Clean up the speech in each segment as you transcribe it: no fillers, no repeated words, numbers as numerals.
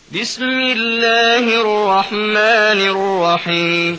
بسم الله الرحمن الرحيم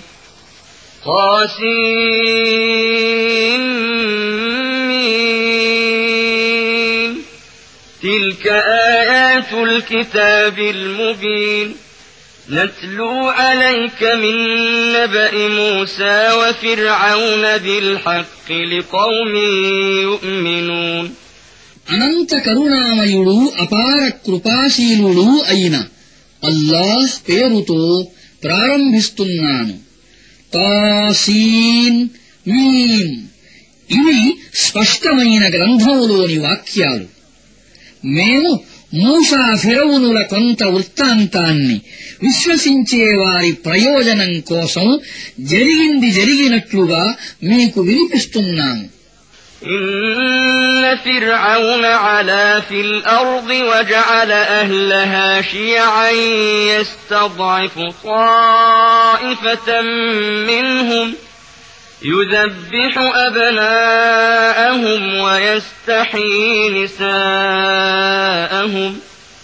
طاسين تلك آيات الكتاب المبين نتلو عليك من نبأ موسى وفرعون بالحق لقوم يؤمنون అనంత కరుణామయుడు అపార కృపాశీలుడు అయిన అల్లాహ్ పేరుతో ప్రారంభిస్తున్నాను. తాసీన్ మీం ఇవి స్పష్టమైన గ్రంథములోని వాక్యాలు. మేము మూసా ఫిరౌనుల కొంత వృత్తాంతాన్ని విశ్వసించే వారి ప్రయోజనం కోసం జరిగినట్లుగా మీకు వినిపిస్తున్నాము. إن فرعون علا في الأرض وجعل أهلها شيعا يستضعف طائفة منهم يذبح أبناءهم ويستحيي نساءهم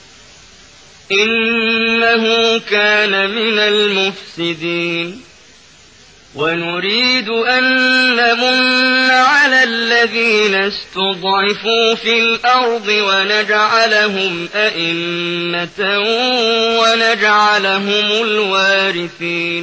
إنه كان من المفسدين ونريد أن نمن على الذين استضعفوا في الأرض ونجعلهم أئمة ونجعلهم الوارثين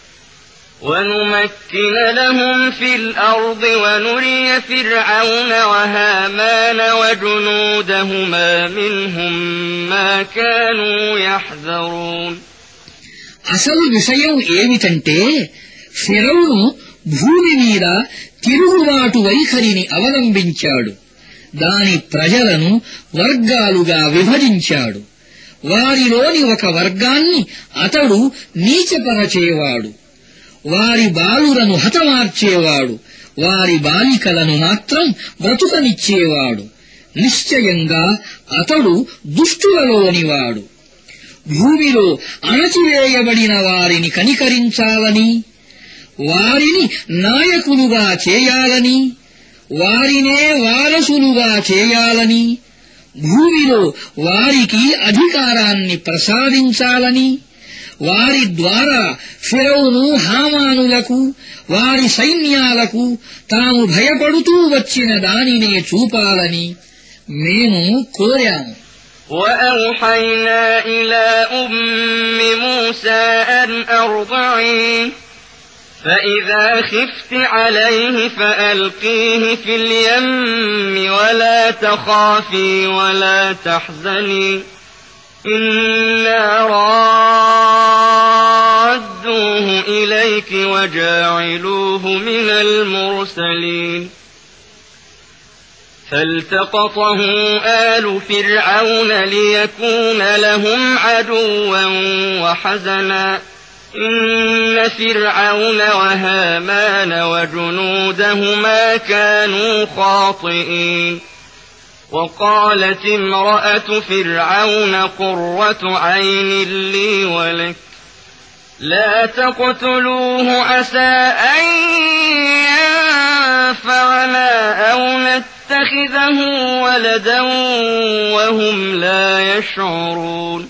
ونمكن لهم في الأرض ونري فرعون وهامان وجنودهما منهم ما كانوا يحذرون అసలు విషయం ఏమిటంటే ఫిరౌను భూమి మీద తిరుగుబాటు వైఖరిని అవలంబించాడు. దాని ప్రజలను వర్గాలుగా విభజించాడు. వారిలోని ఒక వర్గాన్ని అతడు నీచపరచేవాడు. వారి బాలులను హతమార్చేవాడు. వారి బాలికలను మాత్రం బ్రతుకనిచ్చేవాడు. నిశ్చయంగా అతడు దుష్టులలోనివాడు. భూమిలో అణచివేయబడిన వారిని కనికరించాలని, వారిని నాయకులుగా చేయాలని, వారినే వారసులుగా చేయాలని, భూమిలో వారికి అధికారాన్ని ప్రసాదించాలని, వారి ద్వారా ఫిరౌను హామానులకు వారి సైన్యాలకు తాము భయపడుతూ వచ్చిన దానినే చూపాలని మేము కోరాము. وأوحينا إلى أم موسى أن أرضعيه فإذا خفت عليه فألقيه في اليم ولا تخافي ولا تحزني إنا رادوه إليك وجاعلوه من المرسلين فالتقطه آل فرعون ليكون لهم عدوا وحزنا إن فرعون وهامان وجنودهما كانوا خاطئين وقالت امرأة فرعون قرة عين لي ولك لا تقتلوه عسى أن ينفعنا أو نتخذه ولدا وهم لا يشعرون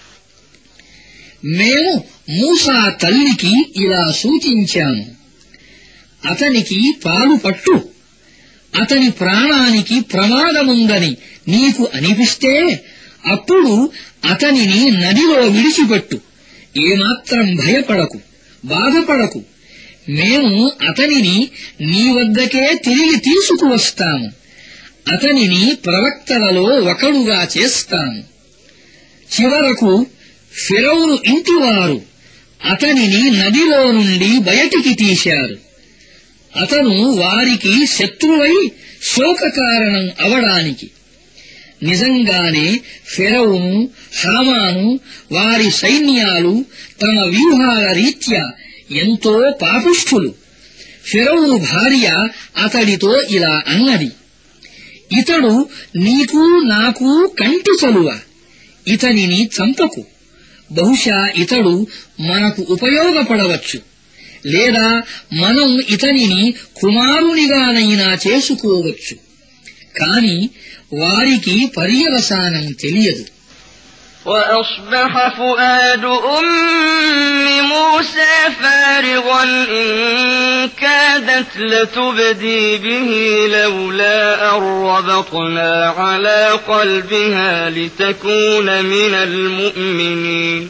మేము మూసా తల్లికి ఇలా సూచించాము. అతనికి పాలు పట్టు. అతని ప్రాణానికి ప్రమాదముందని నీకు అనిపిస్తే అప్పుడు అతనిని నదిలో విడిచిపెట్టు. ఏమాత్రం భయపడకు, బాధపడకు. మేము అతనిని నీ వద్దకే తిరిగి తీసుకువస్తాము. అతనిని ప్రవక్తలలో ఒకడుగా చేస్తాము. చివరకు ఫిరౌను ఇంటివారు అతనిని నదిలో నుండి బయటికి తీశారు. అతను వారికి శత్రువై శోకకారణం అవడానికి. నిజంగానే ఫిరౌను, హామాను, వారి సైన్యాలు తమ వ్యూహాల రీత్యా ఎంతో పాపిష్ఠులు. ఫిరౌను భార్య అతడితో ఇలా అన్నది: ఇతడు నీకు నాకు కంటి చలువ. ఇతనిని చంపకు. బహుశా ఇతడు మనకు ఉపయోగపడవచ్చు. లేదా మనం ఇతనిని కుమారునిగానైనా చేసుకోవచ్చు. కాని వారికి పర్యవసానం తెలియదు. وأصبح فؤاد أم موسى فارغا إن كادت لتبدي به لولا أن ربطنا على قلبها لتكون من المؤمنين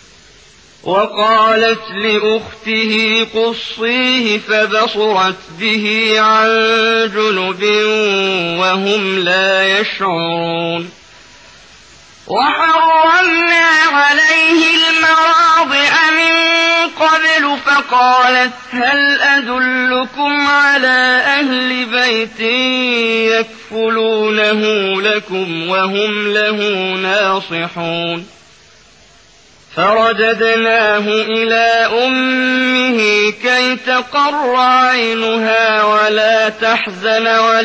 وقالت لأخته قصيه فبصرت به عن جنب وهم لا يشعرون وحرمنا عليه المراضع من قبل فقالت هل أدلكم على أهل بيت يكفلونه لكم وهم له ناصحون فرددناه إلى أمه كي تقر عينها ولا تحزن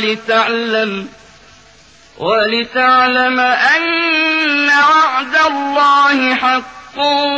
ولتعلم أن وعد الله حق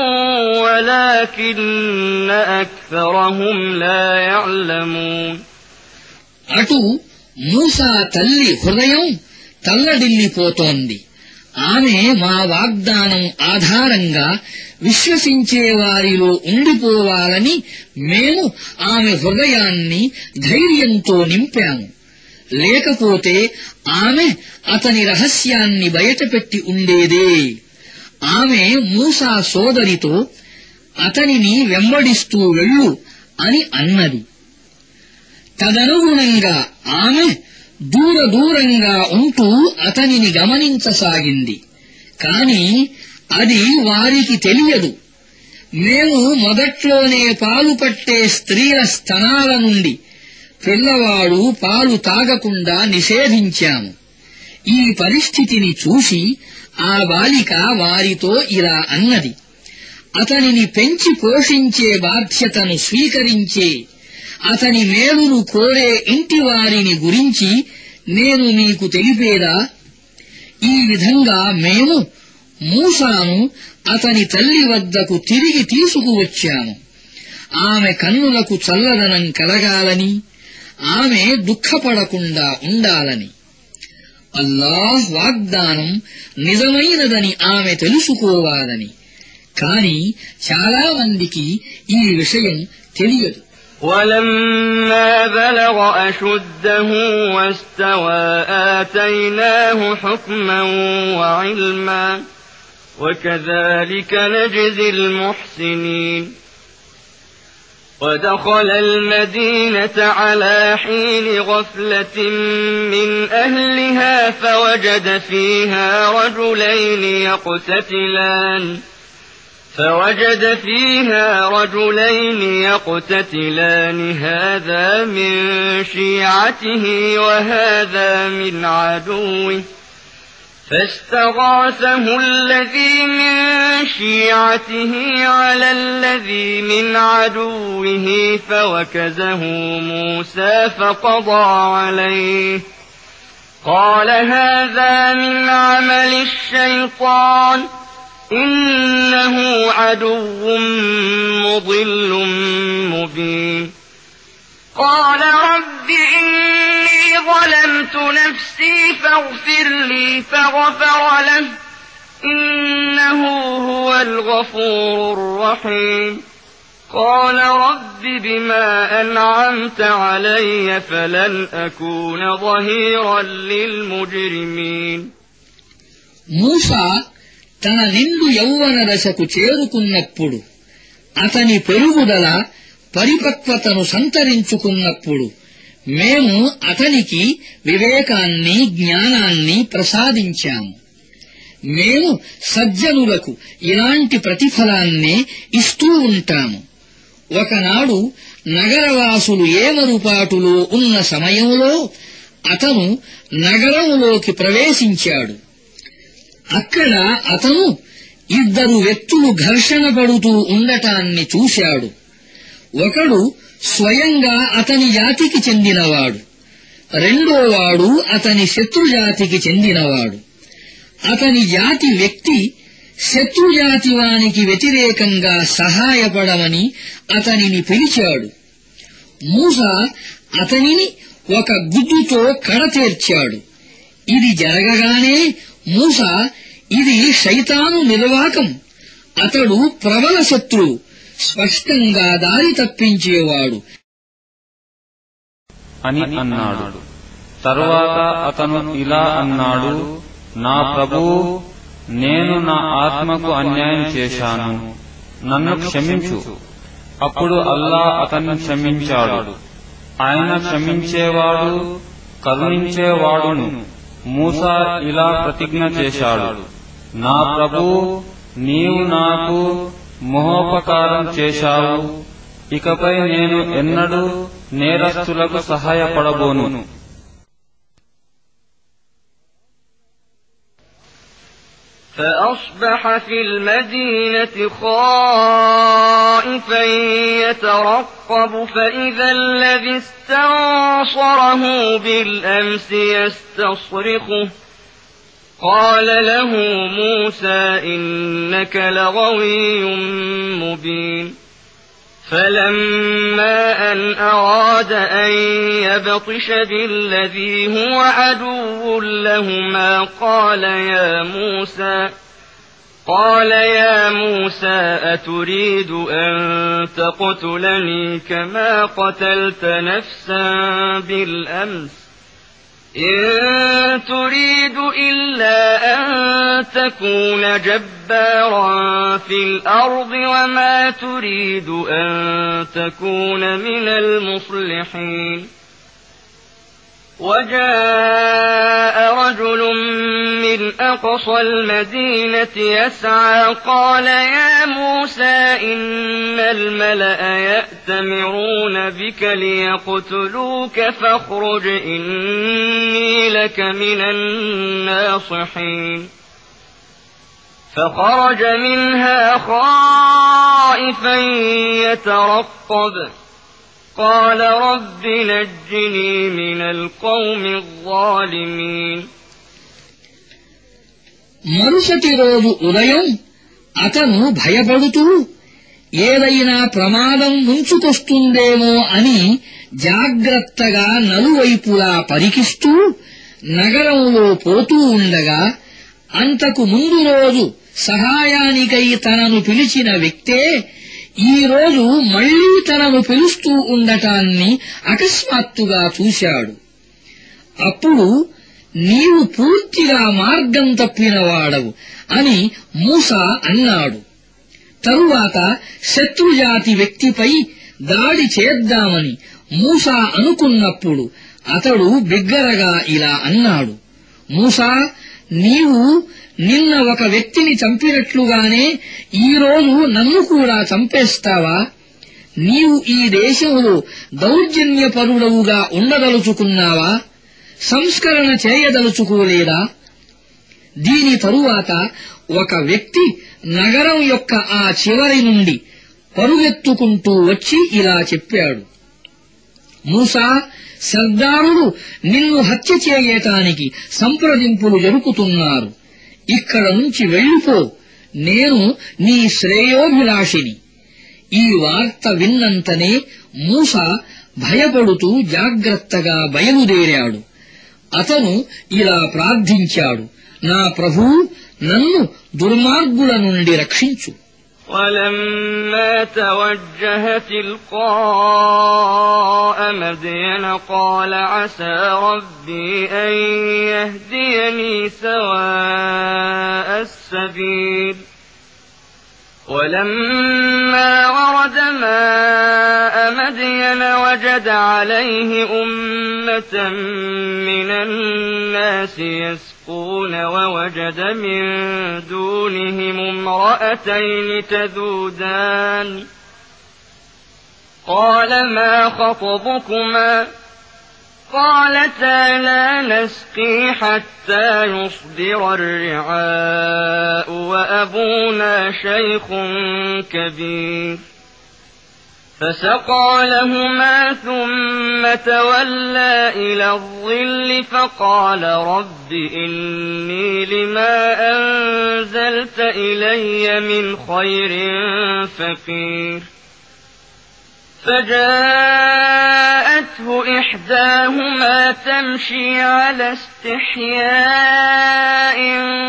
ولكن أكثرهم لا يعلمون అటు మూసా తల్లి హృదయం తల్లడిల్లిపోతోంది. ఆమె మా వాగ్దానం ఆధారంగా విశ్వసించే వారిలో ఉండిపోవాలని మేము ఆమె హృదయాన్ని ధైర్యంతో నింపాము. లేకపోతే ఆమె అతని రహస్యాన్ని బయటపెట్టి ఉండేదే. ఆమె మూసా సోదరితో అతనిని వెంబడిస్తూ వెళ్ళు అని అన్నది. తదనుగుణంగా ఆమె దూరంగా ఉంటూ అతనిని గమనించసాగింది. కాని అది వారికి తెలియదు. మేము మొదట్లోనే పాలు పట్టే స్త్రీల స్తనాల నుండి పిల్లవాడు పాలు తాగకుండా నిషేధించాము. ఈ పరిస్థితిని చూసి ఆ బాలిక వారితో ఇలా అన్నది, అతనిని పెంచి పోషించే బాధ్యతను స్వీకరించే అతని మేలును కోరే ఇంటి వారిని గురించి నేను మీకు తెలిపేదా? ఈ విధంగా మేము మూసాను అతని తల్లి వద్దకు తిరిగి తీసుకువచ్చాము. ఆమె కన్నులకు చల్లదనం కలగాలని, ఆమె దుఃఖపడకుండా ఉండాలని. అల్లాహ్ వాగ్దానం నిజమైనదని ఆమె తెలుసుకోవాలని. కాని చాలా మందికి ఈ విషయం తెలియదు. ولما بلغ أشده واستوى آتيناه حكما وعلما وكذلك نجزي المحسنين ودخل المدينة على حين غفلة من أهلها فوجد فيها رجلين يقتتلان هذا من شيعته وهذا من عدوه فاستغاثه الذي من شيعته على الذي من عدوه فوكزه موسى فقضى عليه قال هذا من عمل الشيطان إنه عدو مضل مبين قال رب إني ظلمت نفسي فاغفر لي فغفر له إنه هو الغفور الرحيم قال رب بما أنعمت علي فلن أكون ظهيرا للمجرمين మూసా తన నిండు యౌవన దశకు చేరుకున్నప్పుడు, అతని పెరుగుదల పరిపక్వతను సంతరించుకున్నప్పుడు మేము అతనికి వివేకాన్ని, జ్ఞానాన్ని ప్రసాదించాము. మేము సజ్జనులకు ఇలాంటి ప్రతిఫలాన్నే ఇస్తూ ఉంటాము. ఒకనాడు నగరవాసులు ఏమరుపాటులో ఉన్న సమయంలో అతను నగరంలోకి ప్రవేశించాడు. అక్కడ అతను ఇద్దరు వ్యక్తులు ఘర్షణ పడుతూ ఉండటాన్ని చూశాడు. ఒకడు స్వయంగా అతని జాతికి చెందినవాడు, రెండోవాడు అతని శత్రుజాతికి చెందినవాడు. అతని జాతి వ్యక్తి శత్రుజాతి వానికి వ్యతిరేకంగా సహాయపడమని అతనిని పిలిచాడు. మూసా అతనిని ఒక గుద్దుతో కడతేర్చాడు. ఇది జరగగానే మూసా ఇది శైతాను నిర్వాకం. అతడు ప్రబల శత్రువు, స్పష్టంగా దారి తప్పించేవాడు అని అన్నాడు. తరువాత అతను ఇలా అన్నాడు, నా ప్రభువు, నేను నా ఆత్మకు అన్యాయం చేశాను, నన్ను క్షమించు. అప్పుడు అల్లా అతన్ని క్షమించాడు. ఆయన క్షమించేవాడు, కరుణించేవాడును. మూసా ఇలా ప్రతిజ్ఞ చేశాడు, నా ప్రభువు, నీవు నాకు మహోపకారం చేశావు, ఇకపై నేను ఎన్నడూ నేరస్తులకు సహాయపడబోను. فأصبح في المدينة خائفا يترقب فإذا الذي استنصره بالأمس يستصرخه قال له موسى إنك لغوي مبين فلما أن أراد أن يبطش بالذي هو عدو لهما قال يا موسى أتريد أن تقتلني كما قتلت نفسا بالأمس إن تريد إلا أن تكون جبارا في الأرض وما تريد أن تكون من المصلحين وجاء رجل من أقصى المدينة يسعى قال يا موسى إن الملأ يأتمرون بك ليقتلوك فاخرج إني لك من الناصحين فخرج منها خائفا يترقب قال رب نجني من القوم الظالمين మరుసటి రోజు ఉదయం అతను భయపడుతూ ఏదైనా ప్రమాదం ముంచుకొస్తుందేమో అని జాగ్రత్తగా నలువైపులా పరికిస్తూ నగరంలో పోతూ ఉండగా అంతకు ముందు రోజు సహాయానికై తనను పిలిచిన వ్యక్తే ఈ రోజు మళ్లీ తనను పిలుస్తూ ఉండటాన్ని అకస్మాత్తుగా చూశాడు. అప్పుడు నీవు పూర్తిగా మార్గం తప్పినవాడవు అని మూసా అన్నాడు. తరువాత శత్రుజాతి వ్యక్తిపై దాడి చేద్దామని మూసా అనుకున్నప్పుడు అతడు బిగ్గరగా ఇలా అన్నాడు, మూసా, నీవు నిన్న ఒక వ్యక్తిని చంపినట్లుగానే ఈరోజు నన్ను కూడా చంపేస్తావా? నీవు ఈ దేశంలో దౌర్జన్యపరుడవుగా ఉండదలుచుకున్నావా? సంస్కరణ చేయదలుచుకోలేదా? దీని తరువాత ఒక వ్యక్తి నగరం యొక్క ఆ చివరి నుండి పరుగెత్తుకుంటూ వచ్చి ఇలా చెప్పాడు, మూసా, సర్దారులు నిన్ను హత్య చేయటానికి సంప్రదింపులు జరుపుతున్నారు. ఇక్కడ నుంచి వెళ్ళిపో, నేను నీ శ్రేయోభిలాషిని. ఈ వార్త విన్నంతనే మూసా భయపడుతూ జాగ్రత్తగా బయలుదేరాడు. అతను ఇలా ప్రార్థించాడు, నా ప్రభూ, నన్ను దుర్మార్గుల నుండి రక్షించు. ولما توجه تلقاء مدين قال عسى ربي أن يهديني سواء السبيل ولما ورد ماء مدين وجد عليه أمة من الناس يسقون ووجد من دونهم امرأتين تذودان قال ما خطبكما قالتا لا نسقي حتى يصدر الرعاء وأبونا شيخ كبير فسقى لهما ثم تولى إلى الظل فقال رب إني لما أنزلت إلي من خير فقير فجاءت فحملته إحداهما تمشي على استحياء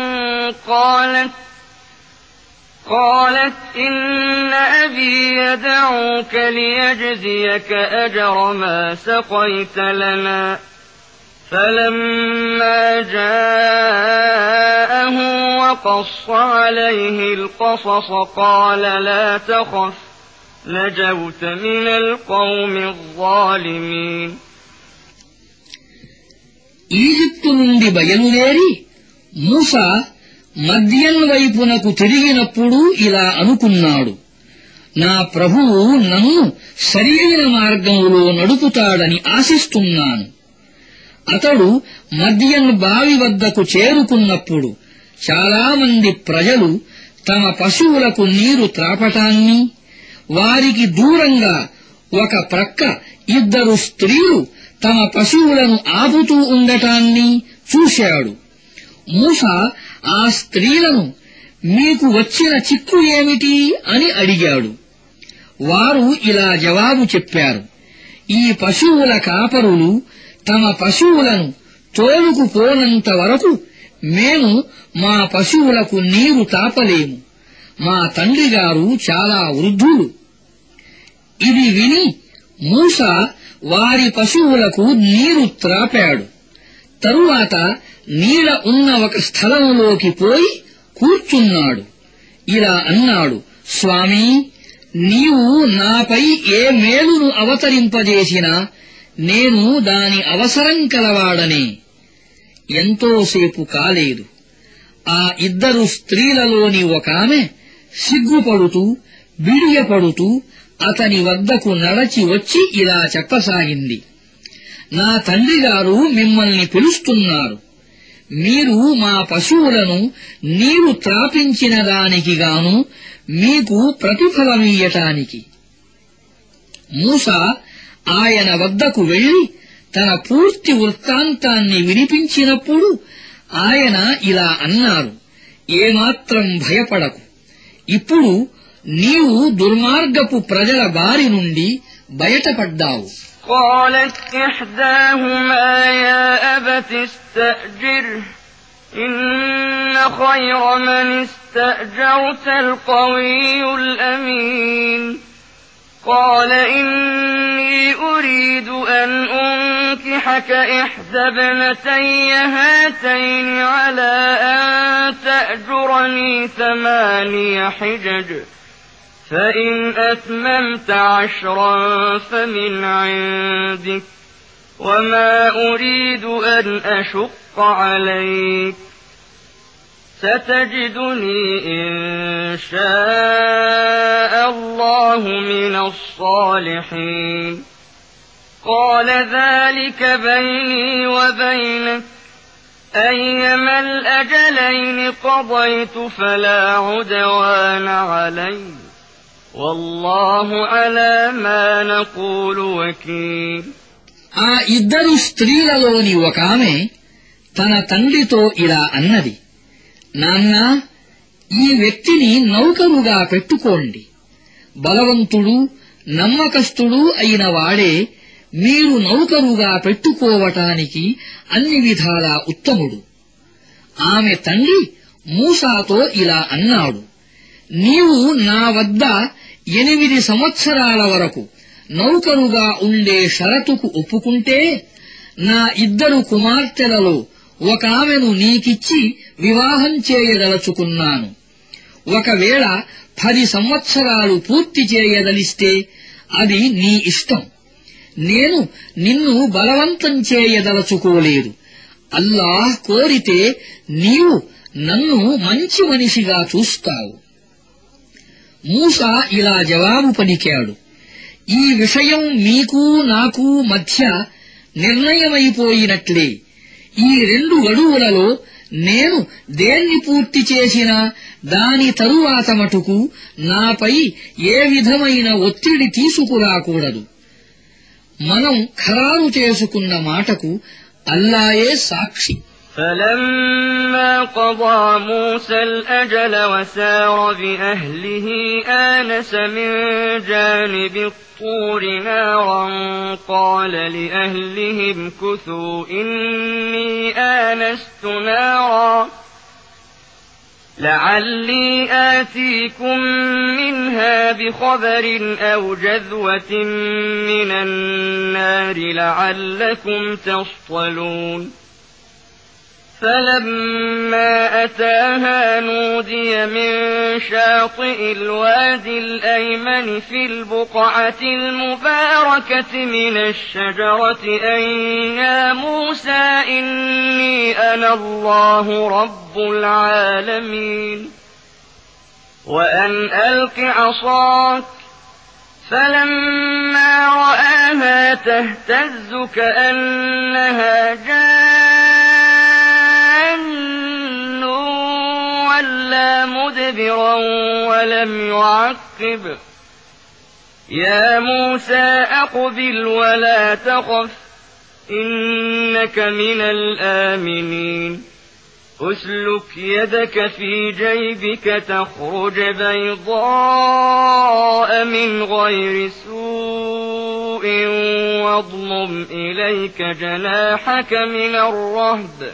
قالت إن أبي يدعوك ليجزيك أجر ما سقيت لنا فلما جاءه وقص عليه القصص قال لا تخف نجوت من القوم الظالمين. ఈజిప్టు నుండి బయలుదేరి మూసా మద్యన్ వైపునకు తిరిగినప్పుడు ఇలా అనుకున్నాడు, నా ప్రభువు నన్ను సరియైన మార్గంలో నడుపుతాడని ఆశిస్తున్నాను. అతడు మద్యన్ బావి వద్దకు చేరుకున్నప్పుడు చాలామంది ప్రజలు తమ పశువులకు నీరు త్రాపటాన్ని, వారికి దూరంగా ఒక ప్రక్క 2 స్త్రీలు తమ పశువులను ఆపుతూ ఉండటాన్ని చూశాడు. మూసా ఆ స్త్రీలను మీకు వచ్చిన చిక్కు ఏమిటి అని అడిగాడు. వారు ఇలా జవాబు చెప్పారు, ఈ పశువుల కాపరులు తమ పశువులను తోలుకుపోనంత వరకు మేము మా పశువులకు నీరు తాపలేము. మా తండ్రిగారు చాలా వృద్ధులు. ఇది విని మూసా వారి పశువులకు నీరు త్రాపాడు. తరువాత నీడ ఉన్న ఒక స్థలంలోకి పోయి కూర్చున్నాడు. ఇలా అన్నాడు, స్వామీ, నీవు నాపై ఏ మేలును అవతరింపజేసినా నేను దాని అవసరం కలవాడనే. ఎంతోసేపు కాలేదు, ఆ 2 స్త్రీలలోని ఒకామె సిగ్గుపడుతూ బిడియపడుతూ అతని వద్దకు నడచి వచ్చి ఇలా చెప్పసాగింది, నా తండ్రిగారు మిమ్మల్ని పిలుస్తున్నారు. మీరు మా పశువులను నీరు త్రాపించిన దానికి గాను మీకు ప్రతిఫలమియ్యటానికి. మూసా ఆయన వద్దకు వెళ్లి తన పూర్తి వృత్తాంతాన్ని వినిపించినప్పుడు ఆయన ఇలా అన్నారు, ఏమాత్రం భయపడకు. ఇప్పుడు నీవు దుర్మార్గపు ప్రజల బారి నుండి బయటపడ్డావు. قالت إحداهما يا أبت استأجره إن خير من استأجرت القوي الأمين قال إني أريد أن أنكحك إحدى ابنتي هاتين على أن تأجرني 8 حجج فإن أتممت 10 فمن عندك وما أريد أن أشق عليك ستجدني إن شاء الله من الصالحين قال ذلك بيني وبينك أيما الأجلين قضيت فلا عدوان علي والله على ما نقول وكيل. ఆ 2 స్త్రీలలోని ఒకామె తన తండ్రితో ఇలా అన్నది, నాన్నా, ఈ వ్యక్తిని నౌకరుగా పెట్టుకోండి. బలవంతుడు నమ్మకస్తుడు అయిన వాడే మీరు నౌకరుగా పెట్టుకోవటానికి అన్ని విధాలా ఉత్తముడు. ఆమె తండ్రి మూసాతో ఇలా అన్నాడు, నీవు నా వద్ద 8 సంవత్సరాల వరకు నౌకరుగా ఉండే షరతుకు ఒప్పుకుంటే నా 2 కుమార్తెలలో ఒకామెను నీకిచ్చి వివాహం చేయదలుచుకున్నాను. ఒకవేళ 10 సంవత్సరాలు పూర్తి చేయదలిస్తే అది నీ ఇష్టం. నేను నిన్ను బలవంతం చేయదలుచుకోలేదు. అల్లాహ్ కోరితే నీవు నన్ను మంచి మనిషిగా చూస్తావు. మూసా ఇలా జవాబు పలికాడు, ఈ విషయం మీకు నాకు మధ్య నిర్ణయమైపోయినట్లే. ఈ 2 గడువులలో నేను దేన్ని పూర్తి చేసినా దాని తరువాత మటుకు నాపై ఏ విధమైన ఒత్తిడి తీసుకురాకూడదు. మనం ఖరారు చేసుకున్న మాటకు అల్లాయే సాక్షి. فلما قضى موسى الأجل وسار بأهله آنس من جانب الطور نارا قال لأهلهم كثوا إني آنست نارا لعلي آتيكم منها بخبر أو جذوة من النار لعلكم تصطلون فلما أتاها نودي من شاطئ الوادي الأيمن في البقعة المباركة من الشجرة أن يا موسى إني أنا الله رب العالمين وأن ألق عصاك فلما رآها تهتز كأنها جان ولا مدبرا ولم يعقب يا موسى أقبل ولا تخف إنك من الآمنين أسلك يدك في جيبك تخرج بيضاء من غير سوء واضمم إليك جناحك من الرهب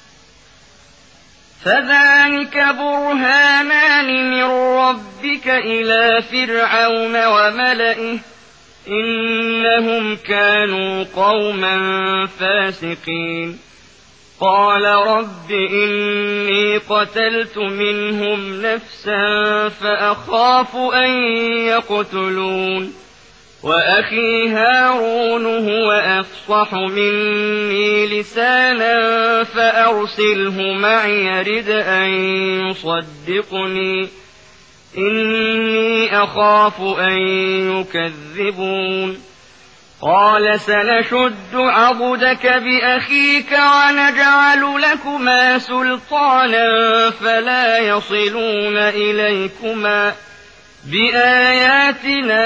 فذلك برهانان من ربك إلى فرعون وملئه إنهم كانوا قوما فاسقين قال رب إني قتلت منهم نفسا فأخاف أن يقتلون وأخي هارون هو أفصح مني لسانا فأرسله معي يرد أن يصدقني إني أخاف أن يكذبون قال سنشد عضدك بأخيك ونجعل لكما سلطانا فلا يصلون إليكما بآياتنا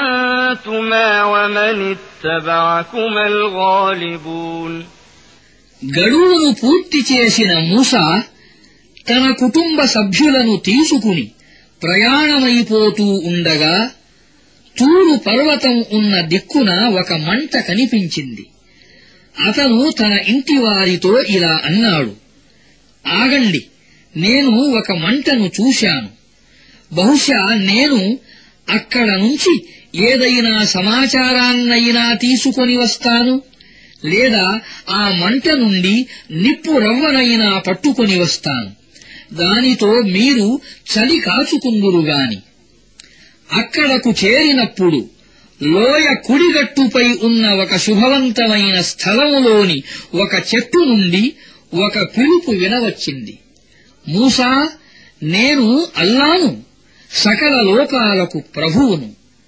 أنتما ومن اتبعكما الغالبون గడువును పూర్తి చేసిన మూసా తన కుటుంబ సభ్యులను తీసుకుని ప్రయాణమైపోతూ ఉండగా తూరు పర్వతం ఉన్న దిక్కున ఒక మంట కనిపించింది. అతను తన ఇంటివారితో ఇలా అన్నాడు, ఆగండి, నేను ఒక మంటను చూశాను. బహుశా నేను అక్కడ నుంచి ఏదైనా సమాచారాన్నైనా తీసుకొని వస్తాను, లేదా ఆ మంట నుండి నిప్పు రవ్వనైనా పట్టుకొని వస్తాను. దానితో మీరు చలి కాచుకుందురుగాని. అక్కడకు చేరినప్పుడు లోయ కుడిగట్టుపై ఉన్న ఒక శుభవంతమైన స్థలంలోని ఒక చెట్టు నుండి ఒక పిలుపు వినవచ్చింది, మూసా, నేను అల్లాను, సకల లోకాలకు ప్రభువును.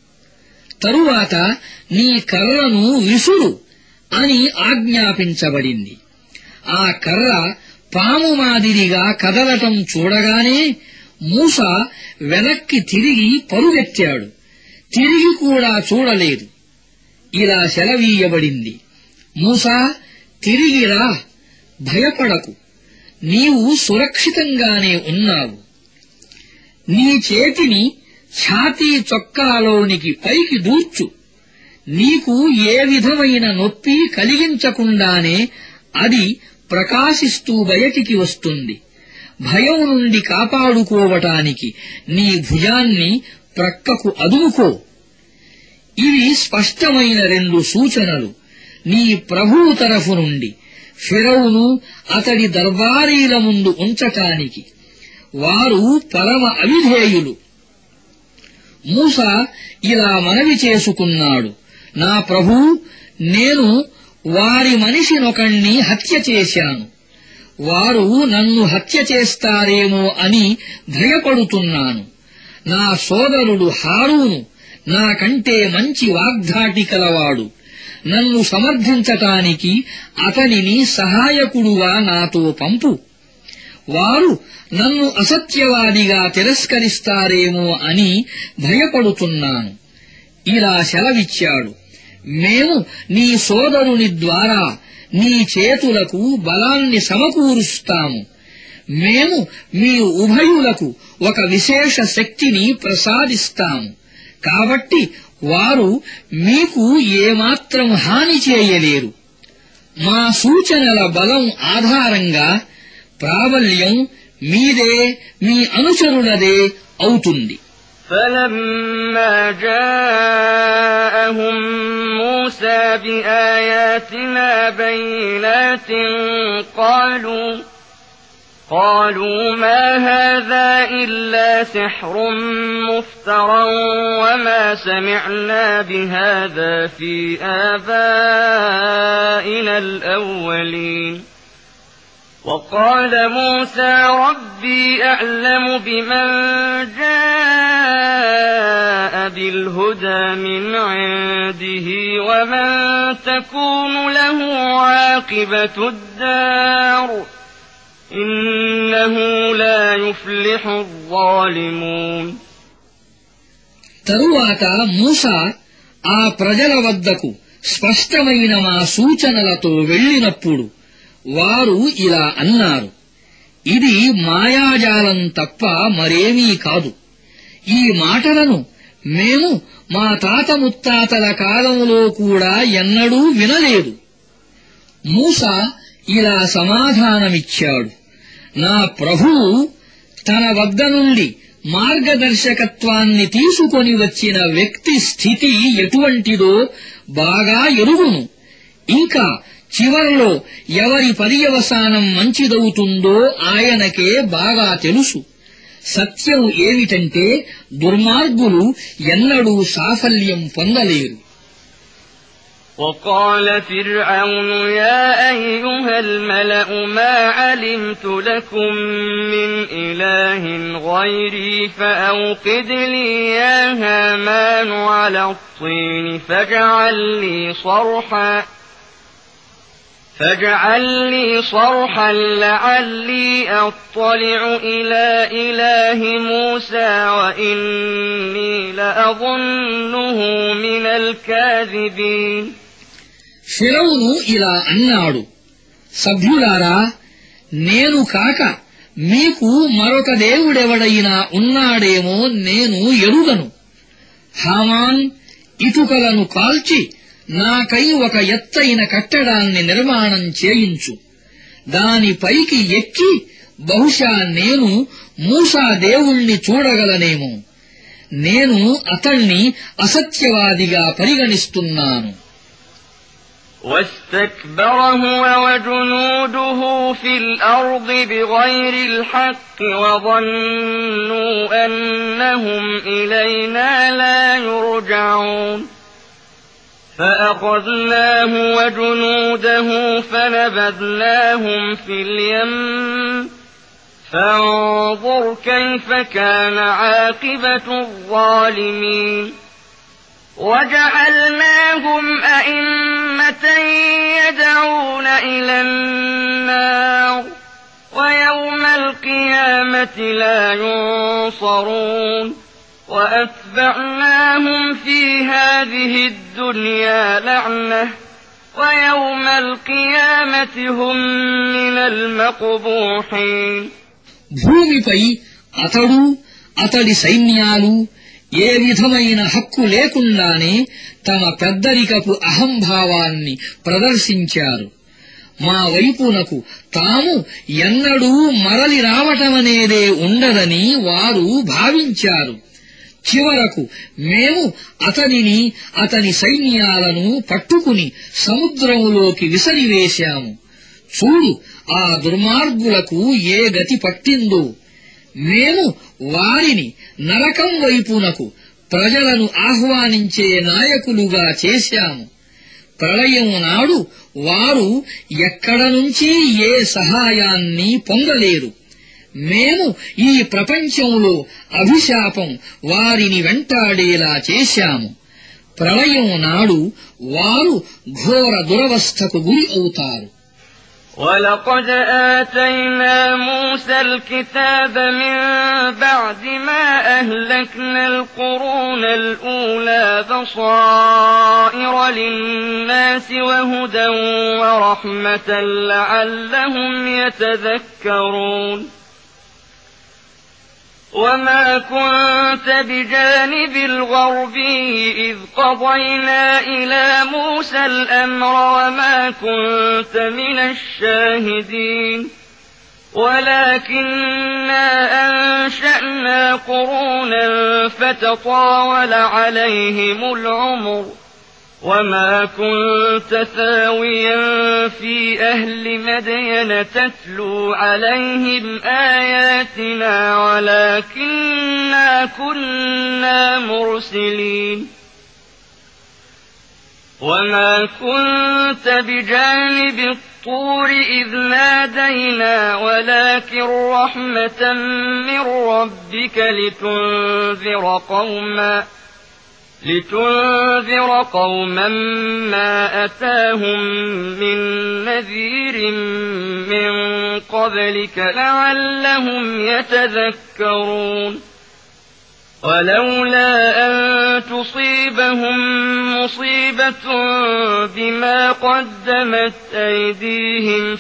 తరువాత నీ కర్రను విసురు అని ఆజ్ఞాపించబడింది. ఆ కర్ర పాము మాదిరిగా కదలటం చూడగానే మూసా వెనక్కి తిరిగి పరుగెత్తాడు. తిరిగి కూడా చూడలేదు. ఇలా సెలవీయబడింది, మూసా, తిరిగి రా, భయపడకు, నీవు సురక్షితంగానే ఉన్నావు. నీ చేతిని ఛాతీ చొక్కాలోనికి పైకి దూర్చు. నీకు ఏ విధమైన నొప్పి కలిగించకుండానే అది ప్రకాశిస్తూ బయటికి వస్తుంది. భయం నుండి కాపాడుకోవటానికి నీ భుజాన్ని ప్రక్కకు అదుముకో. ఇవి స్పష్టమైన 2 సూచనలు నీ ప్రభువు తరఫు నుండి ఫిరౌను అతడి దర్బారీల ముందు ఉంచటానికి. వారు పరమ అవిధేయులు. మూసా ఇలా మనవి చేసుకున్నాడు, నా ప్రభూ, నేను వారి మనిషినొకణ్ణి హత్య చేశాను. వారు నన్ను హత్య చేస్తారేమో అని భయపడుతున్నాను. నా సోదరుడు హారూను నాకంటే మంచి వాగ్ధాటి కలవాడు. నన్ను సమర్థించటానికి అతనిని సహాయకుడుగా నాతో పంపు. వారు నన్ను అసత్యవాదిగా తిరస్కరిస్తారేమో అని భయపడుతున్నాను. ఇలా సెలవిచ్చాడు, మేము నీ సోదరుని ద్వారా నీ చేతులకు బలాన్ని సమకూరుస్తాము. మేము మీ ఉభయులకు ఒక విశేష శక్తిని ప్రసాదిస్తాము. కాబట్టి వారు మీకు ఏమాత్రం హాని చేయలేరు. మా సూచనల బలం ఆధారంగా ప్రాబల్యం మీదే, మీ అనుచరులదే అవుతుంది. فلما جاءهم موسى بآياتنا بينات قالوا ما هذا إلا سحر مفترى وما سمعنا بهذا في آبائنا الأولين وقال موسى ربي أعلم بمن جاء بالهدى من عنده ومن تكون له عاقبة الدار إنه لا يفلح الظالمون. తరువాత మూసా ఆ ప్రజల వద్దకు స్పష్టమైన మా సూచనలతో వెళ్ళినప్పుడు వారు ఇలా అన్నారు, ఇది మాయాజాలం తప్ప మరేమీ కాదు. ఈ మాటలను మేము మా తాత ముత్తాతల కాలంలో కూడా ఎన్నడూ వినలేదు. మూసా ఇలా సమాధానమిచ్చాడు, నా ప్రభువు తన వద్ద నుండి మార్గదర్శకత్వాన్ని తీసుకొని వచ్చిన వ్యక్తి స్థితి ఎటువంటిదో బాగా ఎరుగును. ఇంకా చివర్లో ఎవరి పర్యవసానం మంచిదవుతుందో ఆయనకే బాగా తెలుసు. సత్యం ఏమిటంటే దుర్మార్గులు ఎన్నడూ సాఫల్యం పొందలేరు. وقال فرعون يا أيها الملأ ما علمت لكم من إله غيري فأوقد لي يا هامان على الطين فاجعل لي صرحا لعلي أطلع إلى إله موسى وإني لأظنه من الكاذبين. ఫిరౌను ఇలా అన్నాడు, సభ్యులారా, నేను కాక మీకు మరొక దేవుడెవడైనా ఉన్నాడేమో నేను ఎరుగను. హామాన్ ఇటుకలను కాల్చి నాకై ఒక ఎత్తైన కట్టడాన్ని నిర్మాణం చేయించు. దానిపైకి ఎక్కి బహుశా నేను మూసా దేవుణ్ణి చూడగలనేమో. నేను అతణ్ణి అసత్యవాదిగా పరిగణిస్తున్నాను. واستكبر هو وجنوده في الأرض بغير الحق وظنوا أنهم إلينا لا يرجعون فأخذناه وجنوده فنبذناهم في اليم فانظر كيف كان عاقبة الظالمين. وجعلناهم أئمة يدعون إلى النار ويوم القيامة لا ينصرون وأتبعناهم في هذه الدنيا لعنة ويوم القيامة هم من المقبوحين. భూమిపై అతడు అతడి సైన్యాలు ఏ విధమైన హక్కు లేకుండానే తమ పెద్దరికపు అహంభావాన్ని ప్రదర్శించారు. మా వైపునకు తాము ఎన్నడూ మరలి రావటమనేదే ఉండదని వారు భావించారు. చివరకు మేము అతనిని అతని సైన్యాలను పట్టుకుని సముద్రములోకి విసిరివేశాము. చూడు, ఆ దుర్మార్గులకు ఏ గతి పట్టిందో. మేము వారిని నరకం వైపునకు ప్రజలను ఆహ్వానించే నాయకులుగా చేశాము. ప్రళయం నాడు వారు ఎక్కడ నుంచి ఏ సహాయాన్ని పొందలేరు. మేము ఈ ప్రపంచంలో అభిశాపం వారిని వెంటాడేలా చేశాము. ప్రళయం నాడు వారు ఘోర దురవస్థకు గురి అవుతారు. ولقد آتينا موسى الكتاب من بعد ما أهلكنا القرون الأولى بصائر للناس وهدى ورحمة لعلهم يتذكرون وما كنت بجانب الغربي إذ قضينا إلى موسى الأمر وما كنت من الشاهدين ولكننا أنشأنا قرونا فتطاول عليهم العمر وما كنت ثاويا في أهل مدين تتلو عليهم آياتنا ولكننا كنا مرسلين وما كنت بجانب الطور إذ نادينا ولكن رحمة من ربك لتنذر قوما ما أتاهم من نذير من قبلك لعلهم يتذكرون ولولا أن تصيبهم مصيبة بما قدمت أيديهم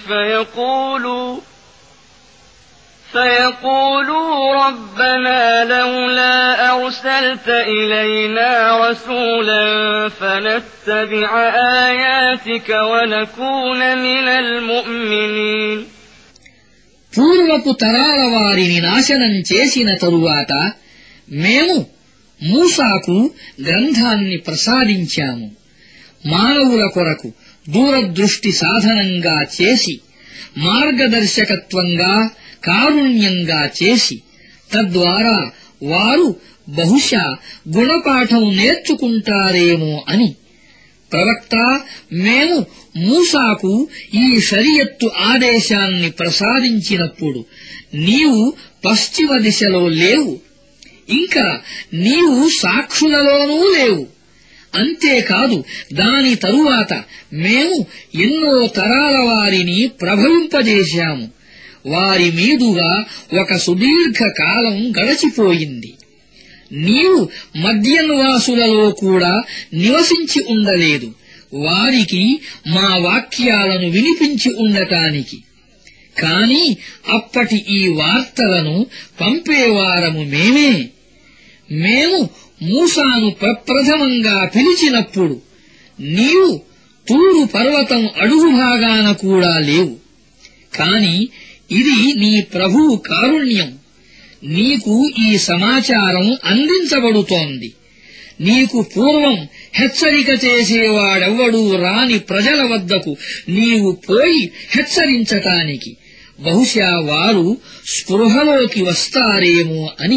فيقولوا ربنا لولا أرسلت إلينا رسولا فنتبع آياتك ونكون من المؤمنين పూర్వపు తరాల వారిని నాశనం చేసిన తరువాత మేము మూసాకు గ్రంథాన్ని ప్రసాదించాము మానవుల కొరకు దూరదృష్టి సాధనంగా చేసి మార్గదర్శకత్వంగా కారుణ్యంగా చేసి తద్వారా వారు బహుశా గుణపాఠం నేర్చుకుంటారేమో అని ప్రవక్త మేము మూసాకు ఈ షరియత్తు ఆదేశాన్ని ప్రసాదించినప్పుడు నీవు పశ్చిమ దిశలో లేవు ఇంకా నీవు సాక్షులలోనూ లేవు అంతేకాదు దాని తరువాత మేము ఎన్నో తరాల వారిని ప్రభవింపజేశాము వారి మీదుగా ఒక సుదీర్ఘ కాలం గడచిపోయింది నీవు మద్యన్వాసులలో కూడా నివసించి ఉండలేదు వారికి మా వాక్యాలను వినిపించి ఉండటానికి కాని అప్పటి ఈ వార్తలను పంపేవారము మేమే మేము మూసాను ప్రప్రథమంగా పిలిచినప్పుడు నీవు తూరు పర్వతం అడుగు భాగాన కూడా లేవు కాని ఇది నీ ప్రభువు కారుణ్యం నీకు ఈ సమాచారం అందించబడుతోంది నీకు పూర్వం హెచ్చరిక చేసేవాడెవ్వడూ రాని ప్రజల వద్దకు నీవు పోయి హెచ్చరించటానికి బహుశా వారు స్పృహలోకి వస్తారేమో అని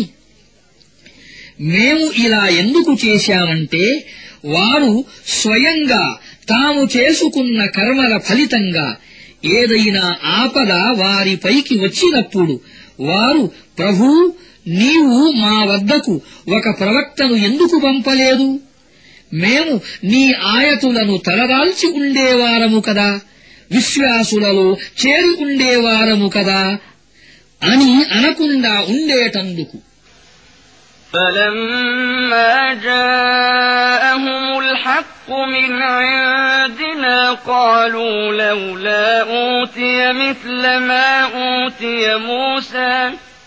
మేము ఇలా ఎందుకు చేశామంటే వారు స్వయంగా తాము చేసుకున్న కర్మల ఫలితంగా ఏదైనా ఆపద వారిపైకి వచ్చినప్పుడు వారు ప్రభూ నీవు మా వద్దకు ఒక ప్రవక్తను ఎందుకు పంపలేదు మేము నీ ఆయతులను తలదాల్చి ఉండేవారము కదా విశ్వాసులలో చేరి ఉండేవారము కదా అని అనకుండా ఉండేటందుకు فلما جاءهم الحق من عندنا قالوا لولا أوتي مثل ما أوتي موسى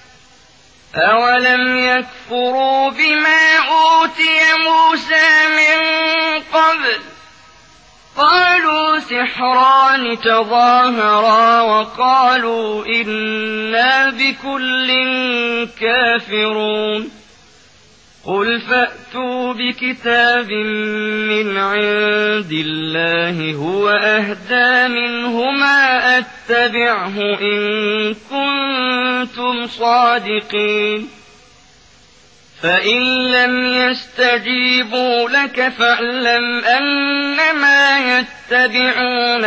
أولم يكفروا بما أوتي موسى من قبل قالوا سحران تظاهرا وقالوا إنا بكل كافرون قل فأتوا بكتاب من عند الله هو أهدى منهما أتبعه إن كنتم صادقين فإن لم يستجيبوا لك فاعلم أنما يتبعون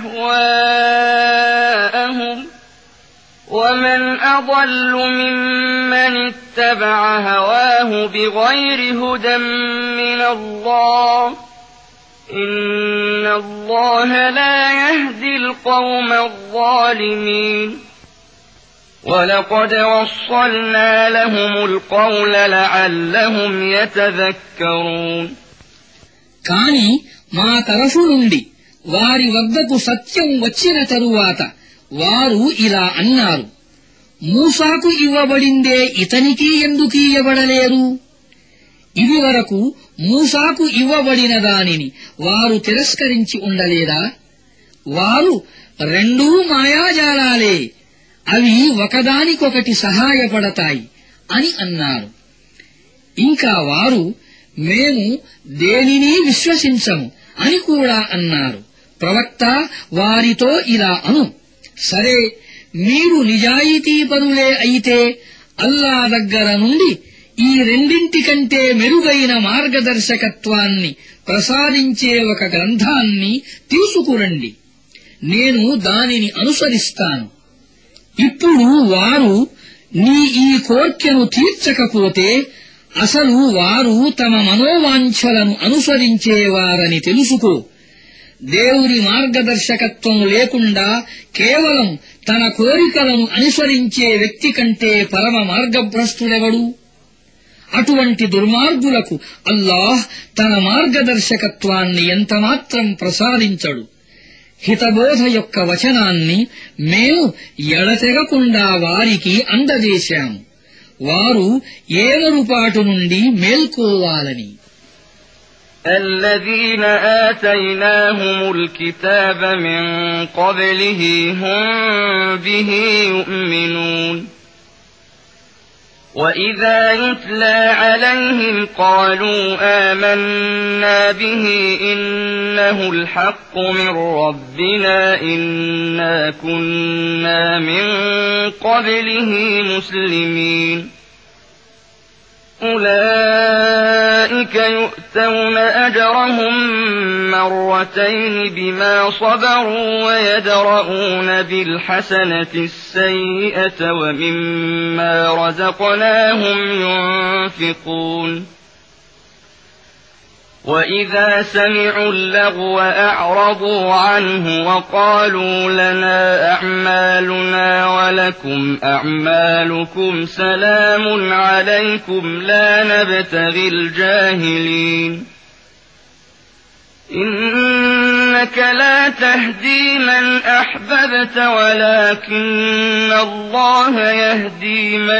أهواءهم ومن أضل ممن اتبع هواه بغير هدى من الله إن الله لا يهدي القوم الظالمين ولقد وصلنا لهم القول لعلهم يتذكرون కాని మా తరఫు నుండి వారి వద్దకు సత్యం వచ్చిన తరువాత వారు ఇలా అన్నారు, మూసాకు ఇవ్వబడిందే ఇతనికి ఎందుకు ఇవ్వబడలేరు? ఇదివరకు మూసాకు ఇవ్వబడిన దానిని వారు తిరస్కరించి ఉండలేదా? వారు రెండూ మాయాజాలాలే, అవి ఒకదానికొకటి సహాయపడతాయి అని అన్నారు. ఇంకా వారు మేము దేనినీ విశ్వసించము అని కూడా అన్నారు. ప్రవక్త వారితో ఇలా అను, సరే, మీరు నిజాయితీపరులే అయితే అల్లా దగ్గర నుండి ఈ రెండింటికంటే మెరుగైన మార్గదర్శకత్వాన్ని ప్రసాదించే ఒక గ్రంథాన్ని తీసుకురండి, నేను దానిని అనుసరిస్తాను. ఇప్పుడు వారు నీ ఈ కోర్కెను తీర్చకపోతే అసలు వారు తమ మనోవాంఛలను అనుసరించేవారని తెలుసుకో. దేవుని మార్గదర్శకత్వం లేకుండా కేవలం తన కోరికలను అనుసరించే వ్యక్తి కంటే పరమ మార్గభ్రష్టుడెవడు? అటువంటి దుర్మార్గులకు అల్లాహ్ తన మార్గదర్శకత్వాన్ని ఎంతమాత్రం ప్రసాదించడు. హితబోధ యొక్క వచనాన్ని మేము ఎడతెగకుండా వారికి అందజేశాము, వారు ఏమరుపాటు నుండి మేల్కోవాలని. الذين آتيناهم الكتاب من قبله هم به يؤمنون وإذا يتلى عليهم قالوا آمنا به إنه الحق من ربنا إنا كنا من قبله مسلمين أولئك يؤتون أجرهم مرتين بما صبروا ويدرؤون بالحسنة السيئة ومما رزقناهم ينفقون وإذا سمعوا اللغو أعرضوا عنه وقالوا لنا أعمالنا ولكم أعمالكم سلام عليكم لا نبتغي الجاهلين إنك لا تهدي من أحببت ولكن الله يهدي من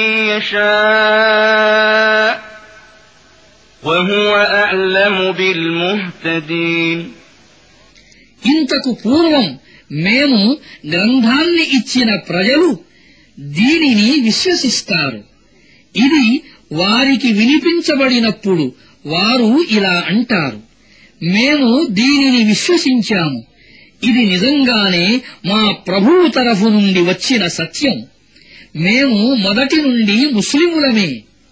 يشاء وهو أعلم بالمهتدين. ఇంతకు పూర్వం మేము గ్రంథాన్ని ఇచ్చిన ప్రజలు దీనిని విశ్వసిస్తారు. ఇది వారికి వినిపించబడినప్పుడు వారు ఇలా అంటారు, మేము దీనిని విశ్వసించాము, ఇది నిజంగానే మా ప్రభువు తరఫు నుండి వచ్చిన సత్యం, మేము మొదటి నుండి ముస్లిములమే.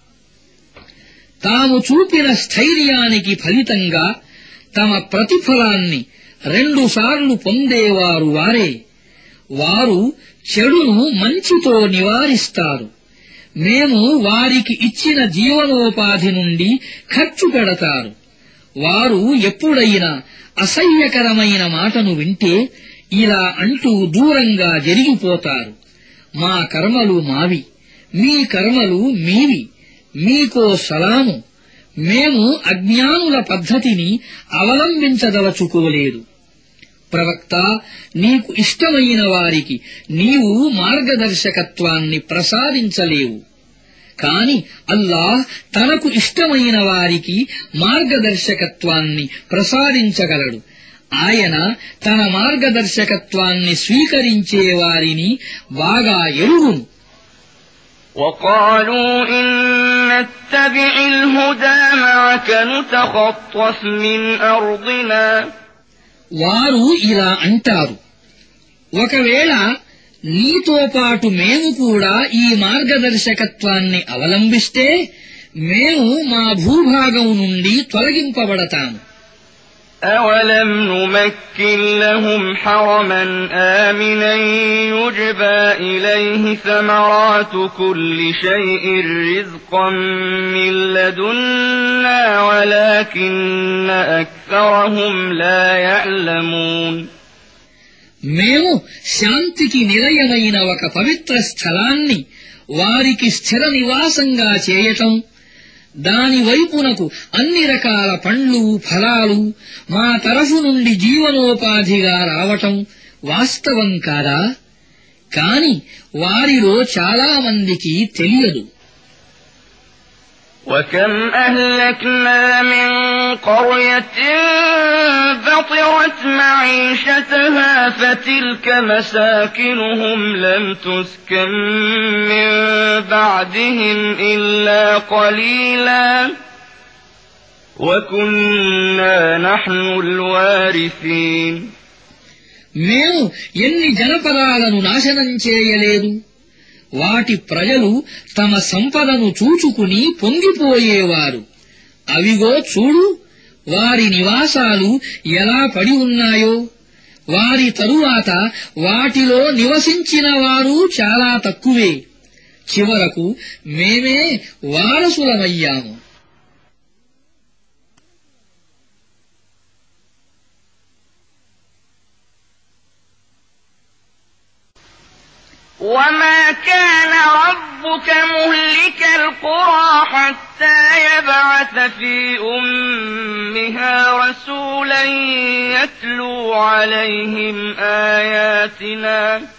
తాము చూపిన స్థైర్యానికి ఫలితంగా తమ ప్రతిఫలాన్ని 2 సార్లు పొందేవారు వారే. వారు చెడును మంచితో నివారిస్తారు. మేము వారికి ఇచ్చిన జీవనోపాధి నుండి ఖర్చు పెడతారు. వారు ఎప్పుడైనా అసహ్యకరమైన మాటను వింటే ఇలా అంటూ దూరంగా జరిగిపోతారు, మా కర్మలు మావి, మీ కర్మలు మీవి, మీకో సలాము, మేము అజ్ఞానుల పద్ధతిని అవలంబించదలచుకోలేదు. ప్రవక్త, నీకు ఇష్టమైన వారికి నీవు మార్గదర్శకత్వాన్ని ప్రసాదించలేవు, కాని అల్లాహ్ తనకు ఇష్టమైన వారికి మార్గదర్శకత్వాన్ని ప్రసాదించగలడు. ఆయన తన మార్గదర్శకత్వాన్ని స్వీకరించే వారిని బాగా ఎరుగును. وقالوا إن نتبع الهدى معك نتخطف من أرضنا వారు ఇలా అంటారు, ఒకవేళ నీతో పాటు మేము కూడా ఈ మార్గదర్శకత్వాన్ని అవలంబిస్తే మేము మా భూభాగం నుండి తొలగింపబడతాము. أَوَلَمْ نُمَكِّنْ لَهُمْ حَرَمًا آمِنًا يُجْبَى إِلَيْهِ ثَمَرَاتُ كُلِّ شَيْءٍ رِزْقًا مِّن لَّدُنَّا وَلَٰكِنَّ أَكْثَرَهُمْ لَا يَعْلَمُونَ మేము శాంతికి నిలయమైన ఒక పవిత్ర స్థలాన్ని వారికి స్థిర నివాసంగా చేయటం, దాని వైపునకు అన్ని రకాల పండ్లు ఫలాలు మా తరఫు నుండి జీవనోపాధిగా రావటం వాస్తవం కాదా? కాని వారిలో చాలా మందికి తెలియదు. وَكَمْ أَهْلَكْنَا مِنْ قَرْيَةٍ بَطِرَتْ مَعِيشَتَهَا فَتِلْكَ مَسَاكِنُهُمْ لَمْ تُسْكَنْ مِنْ بَعْدِهِمْ إِلَّا قَلِيلًا وَكُنَّا نَحْنُ الْوَارِثِينَ మేము ఎన్ని జనపదాలను నాశనం చేయలేదు. వాటి ప్రజలు తమ సంపదను చూచుకుని పొంగిపోయేవారు. అవిగో చూడు, వారి నివాసాలు ఎలా పడి ఉన్నాయో. వారి తరువాత వాటిలో నివసించిన వారు చాలా తక్కువే. చివరకు మేమే వారసులమయ్యాము. وَمَا كَانَ رَبُّكَ مُهْلِكَ الْقُرَىٰ حَتَّىٰ يَبْعَثَ فِي أُمِّهَا رَسُولًا يَتْلُو عَلَيْهِمْ آيَاتِنَا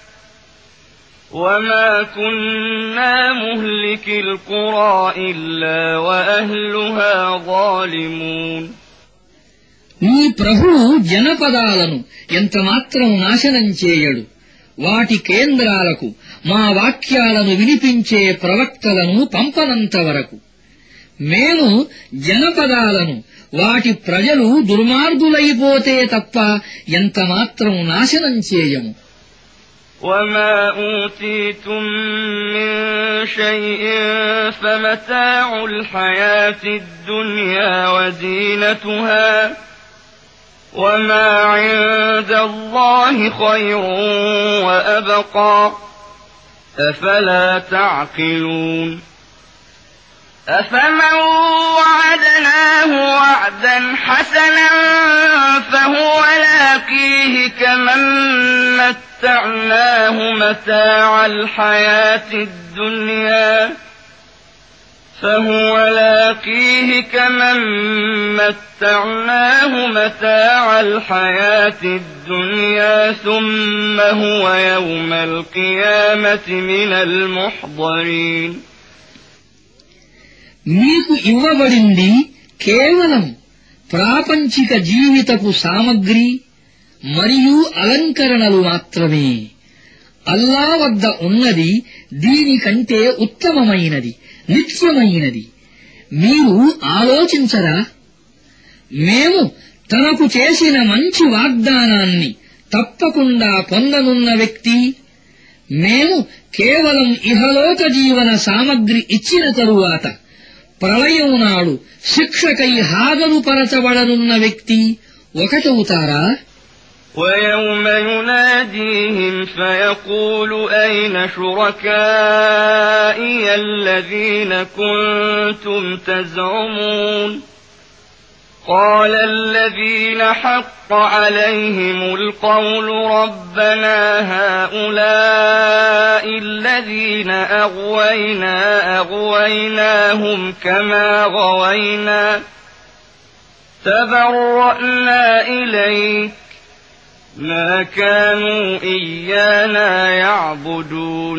وَمَا كُنَّا مُهْلِكِي الْقُرَىٰ إِلَّا وَأَهْلُهَا ظَالِمُونَ నీ ప్రభువు జనపదాలను ఎంతమాత్రం నాశనం చేయడు. వాటి కేంద్రాలకు మా వాక్యాలను వినిపించే ప్రవక్తలను పంపనంత వరకు మేము జనపదాలను వాటి ప్రజలు దుర్మార్గులైపోతే తప్ప ఎంతమాత్రం నాశనం చేయము. وَمَا أُوتِيتُم مِّن شَيْءٍ فَمَتَاعُ الْحَيَاةِ الدُّنْيَا وَزِينَتُهَا وَمَا عِندَ اللَّهِ خَيْرٌ وَأَبْقَىٰ أَفَلَا تَعْقِلُونَ أَفَمَن وَعَدْنَاهُ وَعْدًا حَسَنًا فَهُوَ لَاقِيهِ كَمَن مَّتَّعْنَاهُ مَتَاعَ الْحَيَاةِ الدُّنْيَا ثُمَّ هُوَ يَوْمَ الْقِيَامَةِ مِنَ الْمُحْضَرِينَ మీకు ఇవ్వబడింది కేవలం ప్రాపంచిక జీవితపు సామగ్రి మరియు అలంకరణలు మాత్రమే. అల్లా వద్ద ఉన్నది దీనికంటే ఉత్తమమైనది, నిత్యమైనది. మీరు ఆలోచించరా? మేము తనకు చేసిన మంచి వాగ్దానాన్ని తప్పకుండా పొందనున్న వ్యక్తి, మేము కేవలం ఇహలోక జీవన సామగ్రి ఇచ్చిన తరువాత ప్రళయం నాడు శిక్షకై హాజరుపరచబడనున్న వ్యక్తి ఒకటవుతారా? وَيَوْمَ يُنَادِيهِمْ فَيَقُولُ أَيْنَ شُرَكَائِيَ الَّذِينَ كُنتُمْ تَزْعُمُونَ قَالَ الَّذِينَ حَقَّ عَلَيْهِمُ الْقَوْلُ رَبَّنَا هَٰؤُلَاءِ الَّذِينَ أَغْوَيْنَاهُمْ كَمَا غَوَيْنَا تَبَرَّأْنَا إِلَيْكَ مَا كَانُوا إِيَّانَا يَعْبُدُونَ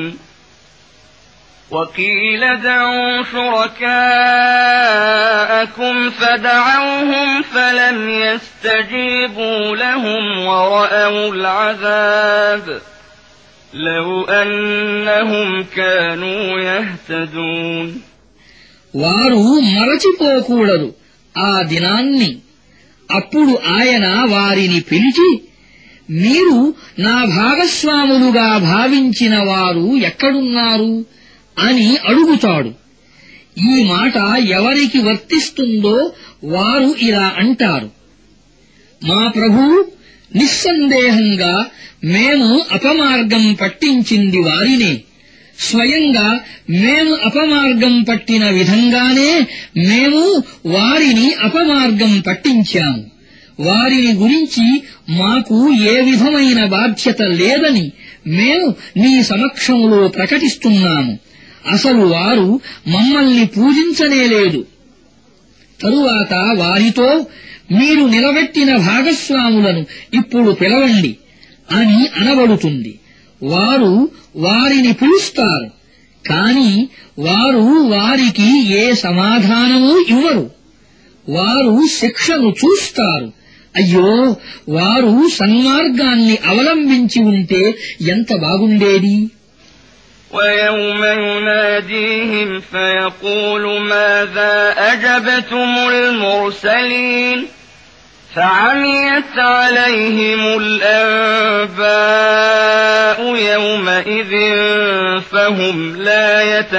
وَقِيلَ ادْعُوا شُرَكَاءَكُمْ فَدَعَوْهُمْ فَلَمْ يَسْتَجِيبُوا لَهُمْ وَرَأَوُا الْعَذَابَ لَوْ أَنَّهُمْ كَانُوا يَهْتَدُونَ వారు మరచిపోకూడదు ఆ దినాన్ని. అప్పుడు ఆయన వారిని పిలిచి, మీరు నా భాగస్వాములుగా భావించిన వారు ఎక్కడున్నారు అని అడుగుతాడు. ఈ మాట ఎవరికి వర్తిస్తుందో వారు ఇలా అంటారు, మా ప్రభువు, నిస్సందేహంగా మేము అపమార్గం పట్టించింది వారినే. స్వయంగా మేము అపమార్గం పట్టిన విధంగానే మేము వారిని అపమార్గం పట్టించాము. వారిని గురించి మాకు ఏ విధమైన బాధ్యత లేదని మేము నీ సమక్షంలో ప్రకటిస్తున్నాము. అసలు వారు మమ్మల్ని పూజించనేలేదు. తరువాత వారితో, మీరు నిలబెట్టిన భాగస్వాములను ఇప్పుడు పిలవండి అని అనబడుతుంది. వారు వారిని పిలుస్తారు, కాని వారు వారికి ఏ సమాధానమూ ఇవ్వరు. వారు శిక్షను చూస్తారు. అయ్యో, వారు సన్మార్గాన్ని అవలంబించి ఉంటే ఎంత బాగుండేది. وَيَوْمَ يُنَادِيهِمْ فَيَقُولُ مَاذَا أَجَبْتُمُ الْمُرْسَلِينَ فَعَمِيَتْ عَلَيْهِمُ الْأَنبَاءُ يَوْمَئِذٍ فَهُمْ لَا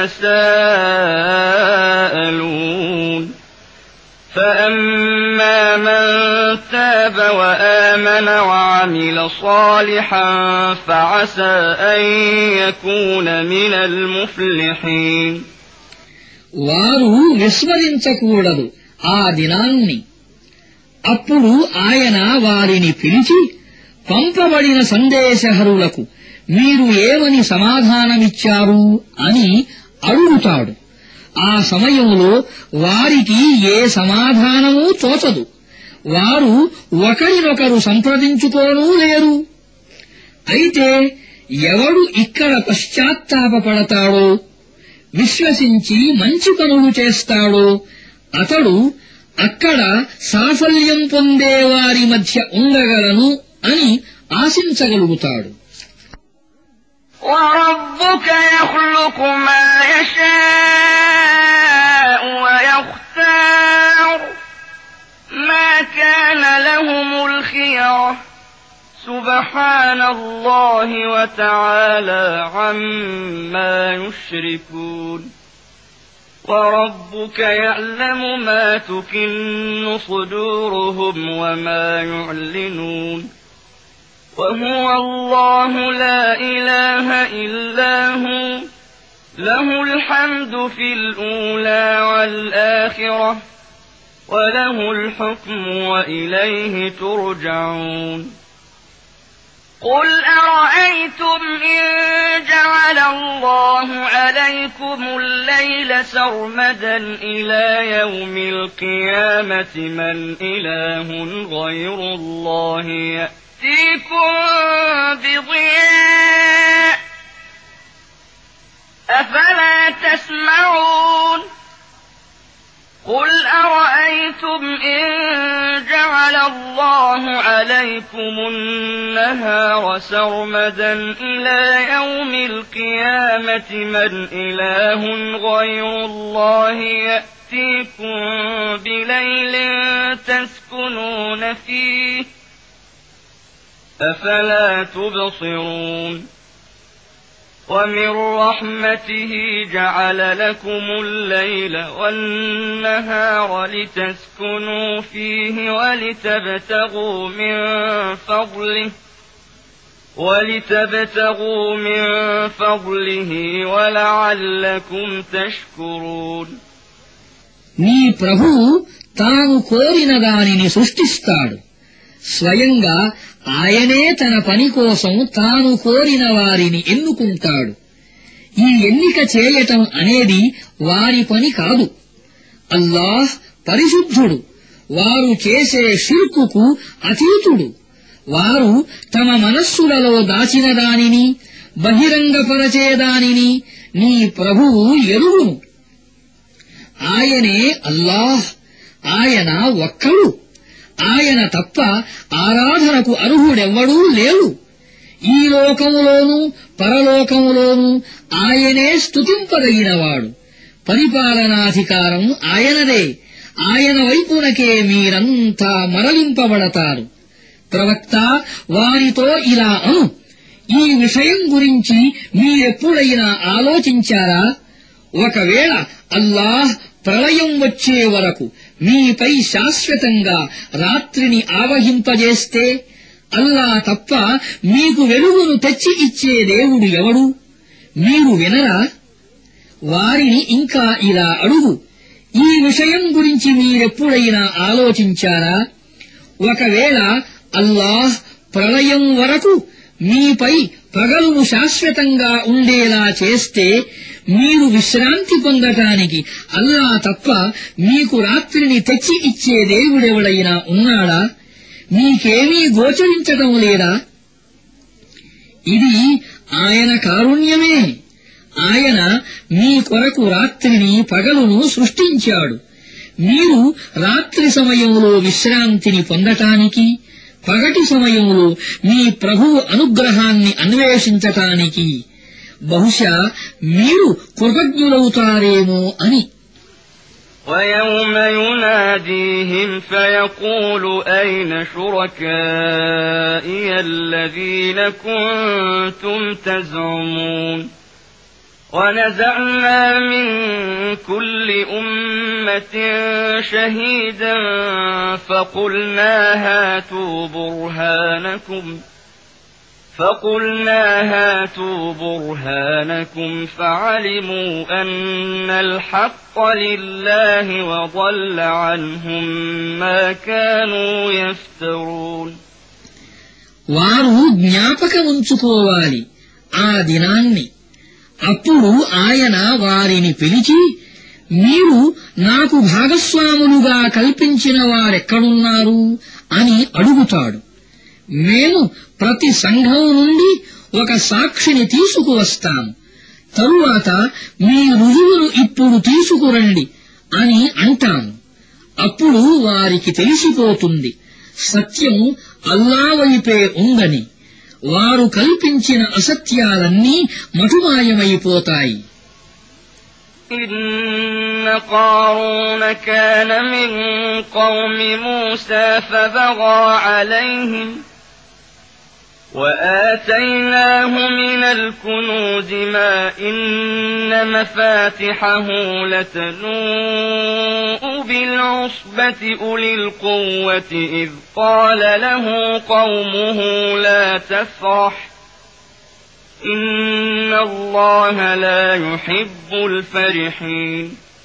يَتَسَاءَلُونَ فَأَمَّا مَن تَابَ وَآمَنَ وَعَمِلَ صَالِحًا فَعَسَىٰ أَن يَكُونَ مِنَ الْمُفْلِحِينَ. వారు విస్మరించకూడదు ఆ దినాన్ని. అప్పుడు ఆయన వారిని పిలిచి, పంపబడిన సందేశహరులకు మీరు ఏమని సమాధానమిచ్చారు అని అడుగుతాడు. ఆ సమయంలో వారికి ఏ సమాధానమూ తోచదు. వారు ఒకరినొకరు సంప్రదించుకోనూ లేరు. అయితే ఎవడు ఇక్కడ పశ్చాత్తాపపడతాడో, విశ్వసించి మంచి పనులు చేస్తాడో అతడు అక్కడ సాఫల్యం పొందేవారి మధ్య ఉండగలను అని ఆశించగలుగుతాడు. وَرَبُّكَ يَخْلُقُ مَا يَشَاءُ وَيَخْتَارُ مَا كَانَ لَهُمُ الْخِيَرَةُ سُبْحَانَ اللَّهِ وَتَعَالَى عَمَّا يُشْرِكُونَ. وَرَبُّكَ يَعْلَمُ مَا تُكِنُّ صُدُورُهُمْ وَمَا يُعْلِنُونَ وَهُوَ اللَّهُ لَا إِلَٰهَ إِلَّا هُوَ لَهُ الْحَمْدُ فِي الْأُولَىٰ وَالْآخِرَةِ وَلَهُ الْحُكْمُ وَإِلَيْهِ تُرْجَعُونَ. قُلْ أَرَأَيْتُمْ إِن جَعَلَ اللَّهُ عَلَيْكُمُ اللَّيْلَ سَرْمَدًا إِلَىٰ يَوْمِ الْقِيَامَةِ مَنْ إِلَٰهٌ غَيْرُ اللَّهِ يَأْتِيكُم بِضِيَاءٍ أَفَلَا تَسْمَعُونَ. قُلْ أَرَأَيْتُمْ إِن جَعَلَ اللَّهُ عَلَيْكُمُ النَّهَارَ سَرْمَدًا إِلَىٰ يَوْمِ الْقِيَامَةِ مَنْ إِلَٰهٌ غَيْرُ اللَّهِ يَأْتِيكُم بِلَيْلٍ تَسْكُنُونَ فِيهِ أَفَلَا تُبْصِرُونَ. وَمِن رَّحْمَتِهِ جَعَلَ لَكُمُ اللَّيْلَ وَالنَّهَارَ لِتَسْكُنُوا فِيهِ وَلِتَبْتَغُوا مِن فَضْلِهِ وَلَعَلَّكُمْ تَشْكُرُونَ. నీ ప్రభువు తాను కోరిన దానిని సృష్టిస్తాడు. స్వయంగా ఆయనే తన పని కోసం తాను కోరిన వారిని ఎన్నుకుంటాడు. ఈ ఎన్నిక చేయటం అనేది వారి పని కాదు. అల్లాహ్ పరిశుద్ధుడు, వారు చేసే షిర్కుకు అతీతుడు. వారు తమ మనస్సులలో దాచిన దానిని, బహిరంగపరచేదానిని నీ ప్రభువు ఎరుగును. ఆయనే అల్లాహ్, ఆయన ఒక్కడు. ఆయన తప్ప ఆరాధనకు అర్హుడెవ్వడూ లేడు. ఈ లోకములోనూ పరలోకములోనూ ఆయనే స్తుతింపదగినవాడు. పరిపాలనాధికారం ఆయనదే. ఆయన వైపునకే మీరంతా మరలింపబడతారు. ప్రవక్త, వారితో ఇలా అను, ఈ విషయం గురించి మీరెప్పుడైనా ఆలోచించారా? ఒకవేళ అల్లాహ్ ప్రళయం వచ్చే వరకు మీపై శాశ్వతంగా రాత్రిని ఆవహింపజేస్తే అల్లా తప్ప మీకు వెలుగును తెచ్చి ఇచ్చే దేవుడు ఎవడు? మీరు వినరా? వారిని ఇంకా ఇలా అడుగు, ఈ విషయం గురించి మీరెప్పుడైనా ఆలోచించారా? ఒకవేళ అల్లాహ్ ప్రళయం వరకు మీపై పగలును శాశ్వతంగా ఉండేలా చేస్తే మీరు విశ్రాంతి పొందటానికి అల్లా తప్ప మీకు రాత్రిని తెచ్చి ఇచ్చే దేవుడెవడైనా ఉన్నాడా? మీకేమీ గోచరించటం లేదా? ఇది ఆయన కారుణ్యమే. ఆయన మీ కొరకు రాత్రిని పగలును సృష్టించాడు. మీరు రాత్రి సమయంలో విశ్రాంతిని పొందటానికి, పగటి సమయంలో మీ ప్రభువు అనుగ్రహాన్ని అన్వేషించటానికి. బహుశా మీరు కృతజ్ఞులవుతారేమో అని. وَيَوْمَ يُنَادِيهِمْ فَيَقُولُ أَيْنَ شُرَكَائِيَ الَّذِينَ كُنتُمْ تَزْعُمُونَ وَنَزَعْنَا مِنْ كُلِّ أُمَّةٍ شَهِيدًا فَقُلْنَا هَاتُوا بُرْهَانَكُمْ فَعَلِمُوا أَنَّ الْحَقَّ لِلَّهِ وَضَلَّ عَنْهُمْ مَا كَانُوا يَفْتَرُونَ. వారు జ్ఞాపకముంచుకోవాలి ఆ దినాన్ని. అప్పుడు ఆయన వారిని పిలిచి, మీరు నాకు భాగస్వాములుగా కల్పించిన వారెక్కడున్నారు అని అడుగుతాడు. మేము ప్రతి సంఘం నుండి ఒక సాక్షిని తీసుకువస్తాము. తరువాత మీ రుజువును ఇప్పుడు తీసుకురండి అని అంటాము. అప్పుడు వారికి తెలిసిపోతుంది సత్యం అల్లా వైపే ఉందని. వారు కల్పించిన అసత్యాలన్నీ మటుమాయమైపోతాయి. إن قارون كان من قوم موسى فبغى عليهم وآتيناه من الكنوز ما إن مفاتحه لتنوء بالعصبة أولي القوة إذ قال له قومه لا تفرح إن الله لا يحب الفرحين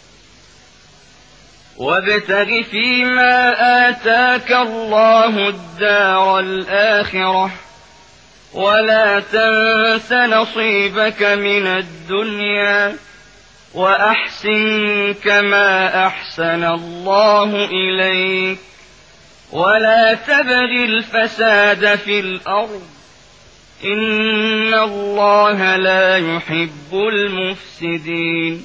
وابتغ فيما آتاك الله الدار الآخرة ولا تنس نصيبك من الدنيا وأحسن كما أحسن الله إليك ولا تبغ الفساد في الأرض إن الله لا يحب المفسدين.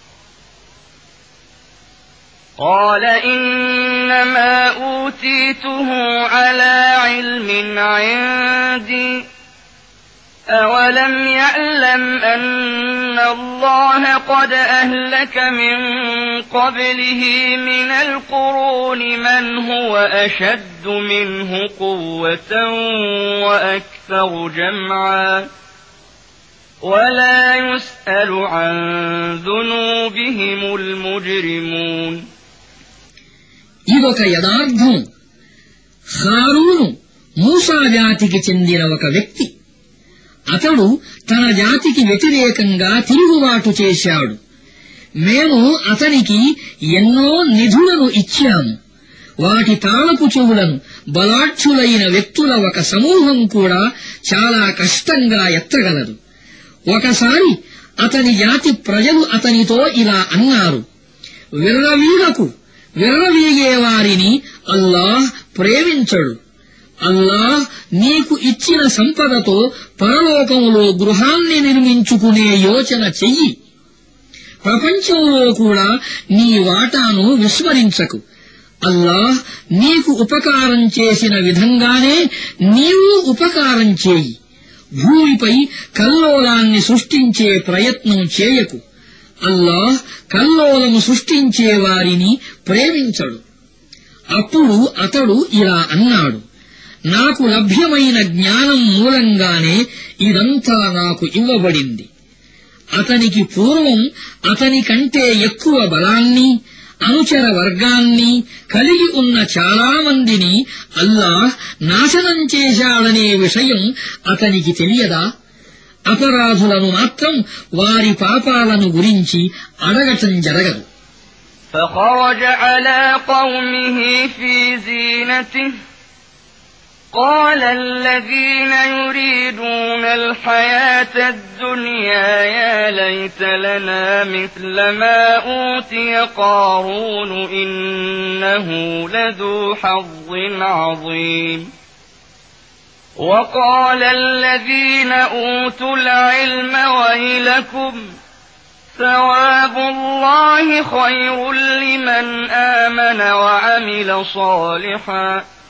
قال إنما أوتيته على علم عندي أولم يعلم أن الله قد أهلك من قبله من القرون من هو أشد منه قوة وأكثر جمعا ولا يسأل عن ذنوبهم المجرمون. ఇదొక యథార్థం. హారూను మూసా జాతికి చెందిన ఒక వ్యక్తి. అతడు తన జాతికి వ్యతిరేకంగా తిరుగుబాటు చేశాడు. మేము అతనికి ఎన్నో నిధులను ఇచ్చాము. వాటి తాళపు చెవులను బలాఢ్యులైన వ్యక్తుల ఒక సమూహం కూడా చాలా కష్టంగా ఎత్తగలదు. ఒకసారి అతని జాతి ప్రజలు అతనితో ఇలా అన్నారు, విర్రవీగే వారిని అల్లాహ్ ప్రేమించడు. అల్లాహ్ నీకు ఇచ్చిన సంపదతో పరలోకంలో గృహాన్ని నిర్మించుకునే యోచన చెయ్యి. ప్రపంచంలో కూడా నీ వాటాను విస్మరించకు. అల్లాహ్ నీకు ఉపకారం చేసిన విధంగానే నీవు ఉపకారం చేయి. భూమిపై కల్లోలాన్ని సృష్టించే ప్రయత్నం చేయకు. అల్లాహ్ కల్లోలము సృష్టించే వారిని ప్రేమించడు. అప్పుడు అతడు ఇలా అన్నాడు, నాకు లభ్యమైన జ్ఞానం మూలంగానే ఇదంతా నాకు ఇవ్వబడింది. అతనికి పూర్వం అతని కంటే ఎక్కువ బలాన్ని, అనుచర వర్గాన్ని కలిగి ఉన్న చాలా మందిని అల్లాహ్ నాశనం చేశాడనే విషయం అతనికి తెలియదా? అపరాధులను మాత్రం వారి పాపాలను గురించి అడగటం జరగదు. فخرج على قومه في زينته قال الذين يريدون الحياة الدنيا يا ليت لنا مثل ما أوتي قارون إنه لذو حظ عظيم وقال الذين أوتوا العلم ويلكم ثواب الله خير لمن آمن وعمل صالحا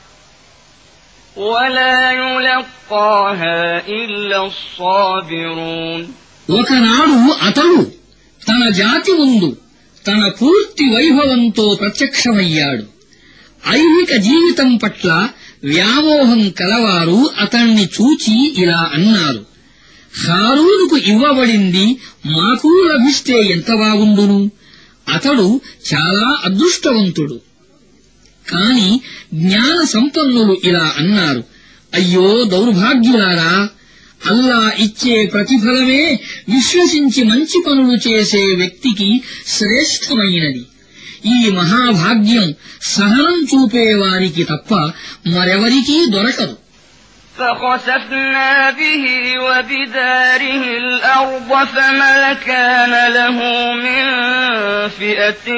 ولا يلقاها إلا الصابرون. ఒకనాడు అతడు తన జాతి ముందు తన పూర్తి వైభవంతో ప్రత్యక్షమయ్యాడు. ఐహిక జీవితం పట్ల వ్యామోహం కలవారు అతణ్ణి చూచి ఇలా అన్నారు, హారూనుకు ఇవ్వబడింది మాకు లభిస్తే ఎంత బాగుండును. అతడు చాలా అదృష్టవంతుడు. కాని జ్ఞాన సంపన్నులు ఇలా అన్నారు, అయ్యో దౌర్భాగ్యులారా, అల్లా ఇచ్చే ప్రతిఫలమే విశ్వసించి మంచి పనులు చేసే వ్యక్తికి శ్రేష్టమైనది. ఈ మహాభాగ్యం సహనం చూపేవారికి తప్ప మరెవరికీ దొరకదు. فخسفنا به وبداره الأرض فما كان له من فئة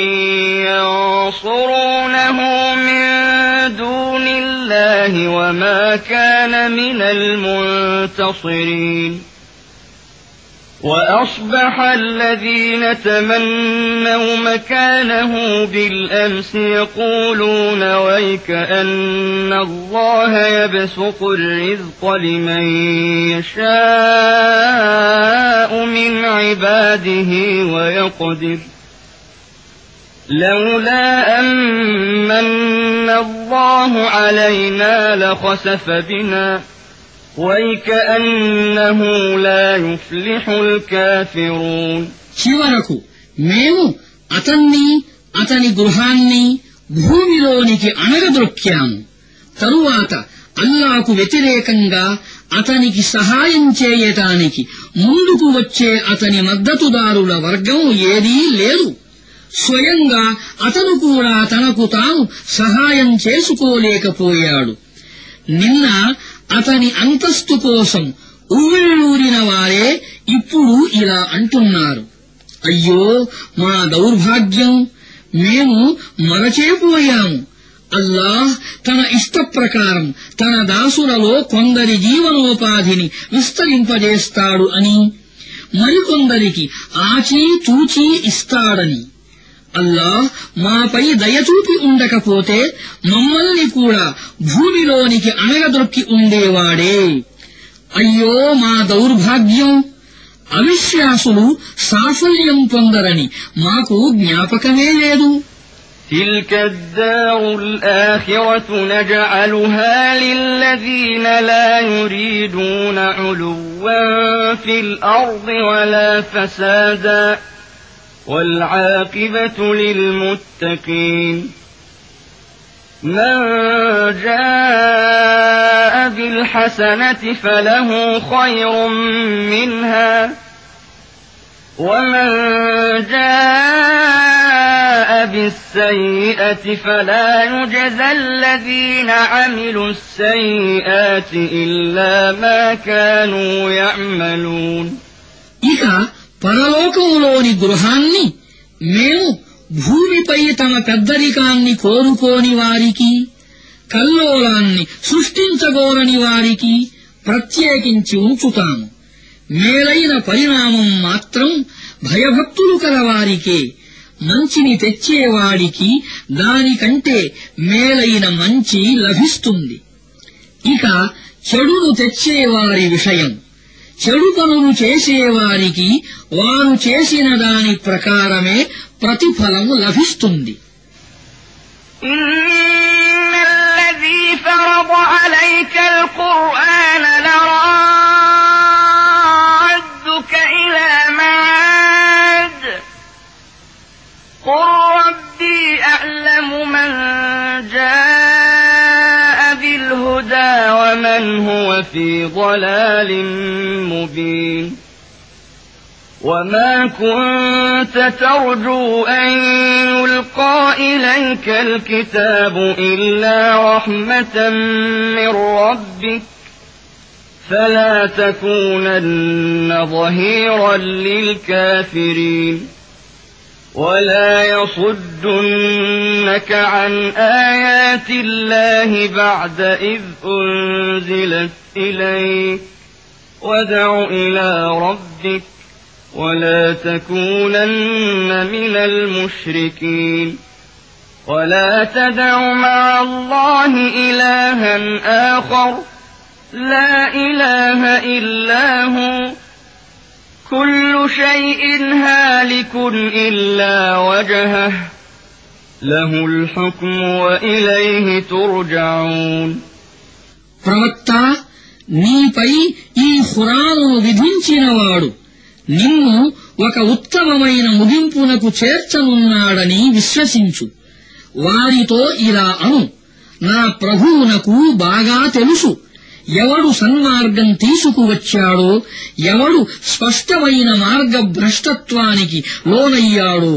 ينصرونه من دون الله وما كان من المنتصرين. وأصبح الذين تمنوا مكانه بالأمس يقولون ويكأن الله يبسط الرزق لمن يشاء من عباده ويقدر لولا أمن الله علينا لخسف بنا وَيْكَأَنَّهُ لَا يُفْلِحُ الْكَافِرُونَ. చివరకు మేము అతన్ని అతని గృహాన్ని భూమిలోనికి అణగద్రొక్కాము. తరువాత అల్లాకు వ్యతిరేకంగా అతనికి సహాయం చేయటానికి ముందుకు వచ్చే అతని మద్దతుదారుల వర్గం ఏదీ లేదు. స్వయంగా అతను కూడా తనకు తాను సహాయం చేసుకోలేకపోయాడు. నిన్న అతని అంతస్తు కోసం ఉవ్విళ్ళూరిన వారే ఇప్పుడు ఇలా అంటున్నారు, అయ్యో మా దౌర్భాగ్యం, మేము మరచేపోయాము. అల్లాహ్ తన ఇష్టప్రకారం తన దాసులలో కొందరి జీవనోపాధిని విస్తరింపజేస్తాడు అని, మరికొందరికి ఆచీ తూచీ ఇస్తాడని. అల్లాహ్ మాపై దయచూపి ఉండకపోతే మమ్మల్ని కూడా భూమిలోనికి అణగదొక్కి ఉండేవాడే. అయ్యో మా దౌర్భాగ్యం, అవిశ్వాసులు సాఫల్యం పొందరని మాకు జ్ఞాపకమే లేదు. تلك الدار الآخرة نجعلها للذين لا يريدون علوا في الأرض ولا فسادا والعاقبة للمتقين. من جاء بالحسنة فله خير منها ومن جاء بالسيئة فلا يجزى الذين عملوا السيئات إلا ما كانوا يعملون. ఇక పరలోకంలోని గృహాన్ని మేము భూమిపై తమ పెద్దరికాన్ని కోరుకోని వారికి, కల్లోలాన్ని సృష్టించగోరని వారికి ప్రత్యేకించి ఉంచుతాము. మేలైన పరిణామం మాత్రం భయభక్తులు కలవారికే. మంచిని తెచ్చేవాడికి దానికంటే మేలైన మంచి లభిస్తుంది. ఇక చెడును తెచ్చేవారి విషయం, చెడు పనులు చేసేవారికి వారు చేసిన దాని ప్రకారమే ప్రతిఫలము లభిస్తుంది. ఇన్నల్లదీ ఫరద అలైక అల్ఖుర్ఆన లరాద్దుక ఇలా మఆద్ ఖుల్ بل هو في ضلال مبين وما كنت ترجو أن يلقى إليك الكتاب إلا رحمة من ربك فلا تكونن ظهيرا للكافرين ولا يصدنك عن آيات الله بعد إذ أنزلت إليك وادع إلى ربك ولا تكونن من المشركين ولا تدع مع الله إلها آخر لا إله إلا هو كل شيء هالك إلا وجهه له الحكم وإليه ترجعون ప్రవక్త నీపై ఈ ఖురానును విధించినవాడు నిన్ను ఒక ఉత్తమమైన ముగింపునకు చేర్చనున్నాడని విశ్వసించు వారితో ఇలా అను నా ప్రభువునకు బాగా తెలుసు ఎవడు సన్మార్గం తీసుకువచ్చాడో ఎవడు స్పష్టమైన మార్గభ్రష్టత్వానికి లోనయ్యాడో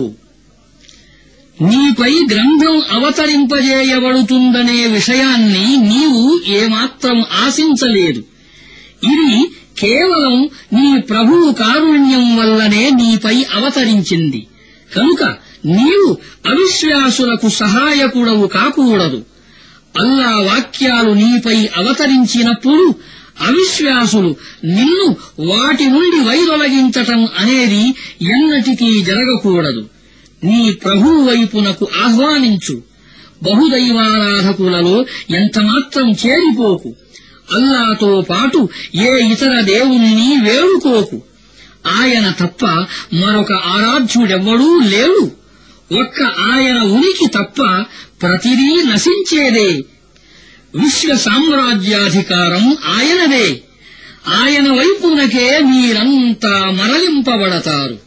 నీపై గ్రంథం అవతరింపజేయబడుతుందనే విషయాన్ని నీవు ఏమాత్రం ఆశించలేదు ఇది కేవలం నీ ప్రభువు కారుణ్యం వల్లనే నీపై అవతరించింది కనుక నీవు అవిశ్వాసులకు సహాయకుడవు కాకూడదు అల్లా వాక్యాలు నీపై అవతరించినప్పుడు అవిశ్వాసులు నిన్ను వాటి నుండి వైదొలగించటం అనేది ఎన్నటికీ జరగకూడదు నీ ప్రభువు వైపునకు ఆహ్వానించు బహుదైవారాధకులలో ఎంతమాత్రం చేరిపోకు అల్లాతో పాటు ఏ ఇతర దేవుణ్ణి వేడుకోకు ఆయన తప్ప మరొక ఆరాధ్యుడెవ్వడూ లేడు ఒక్క ఆయన ఉనికి తప్ప ప్రతిదీ నశించేదే విశ్వ సామ్రాజ్యాధికారం ఆయనదే ఆయన వైపునకే మీరంతా మరలింపబడతారు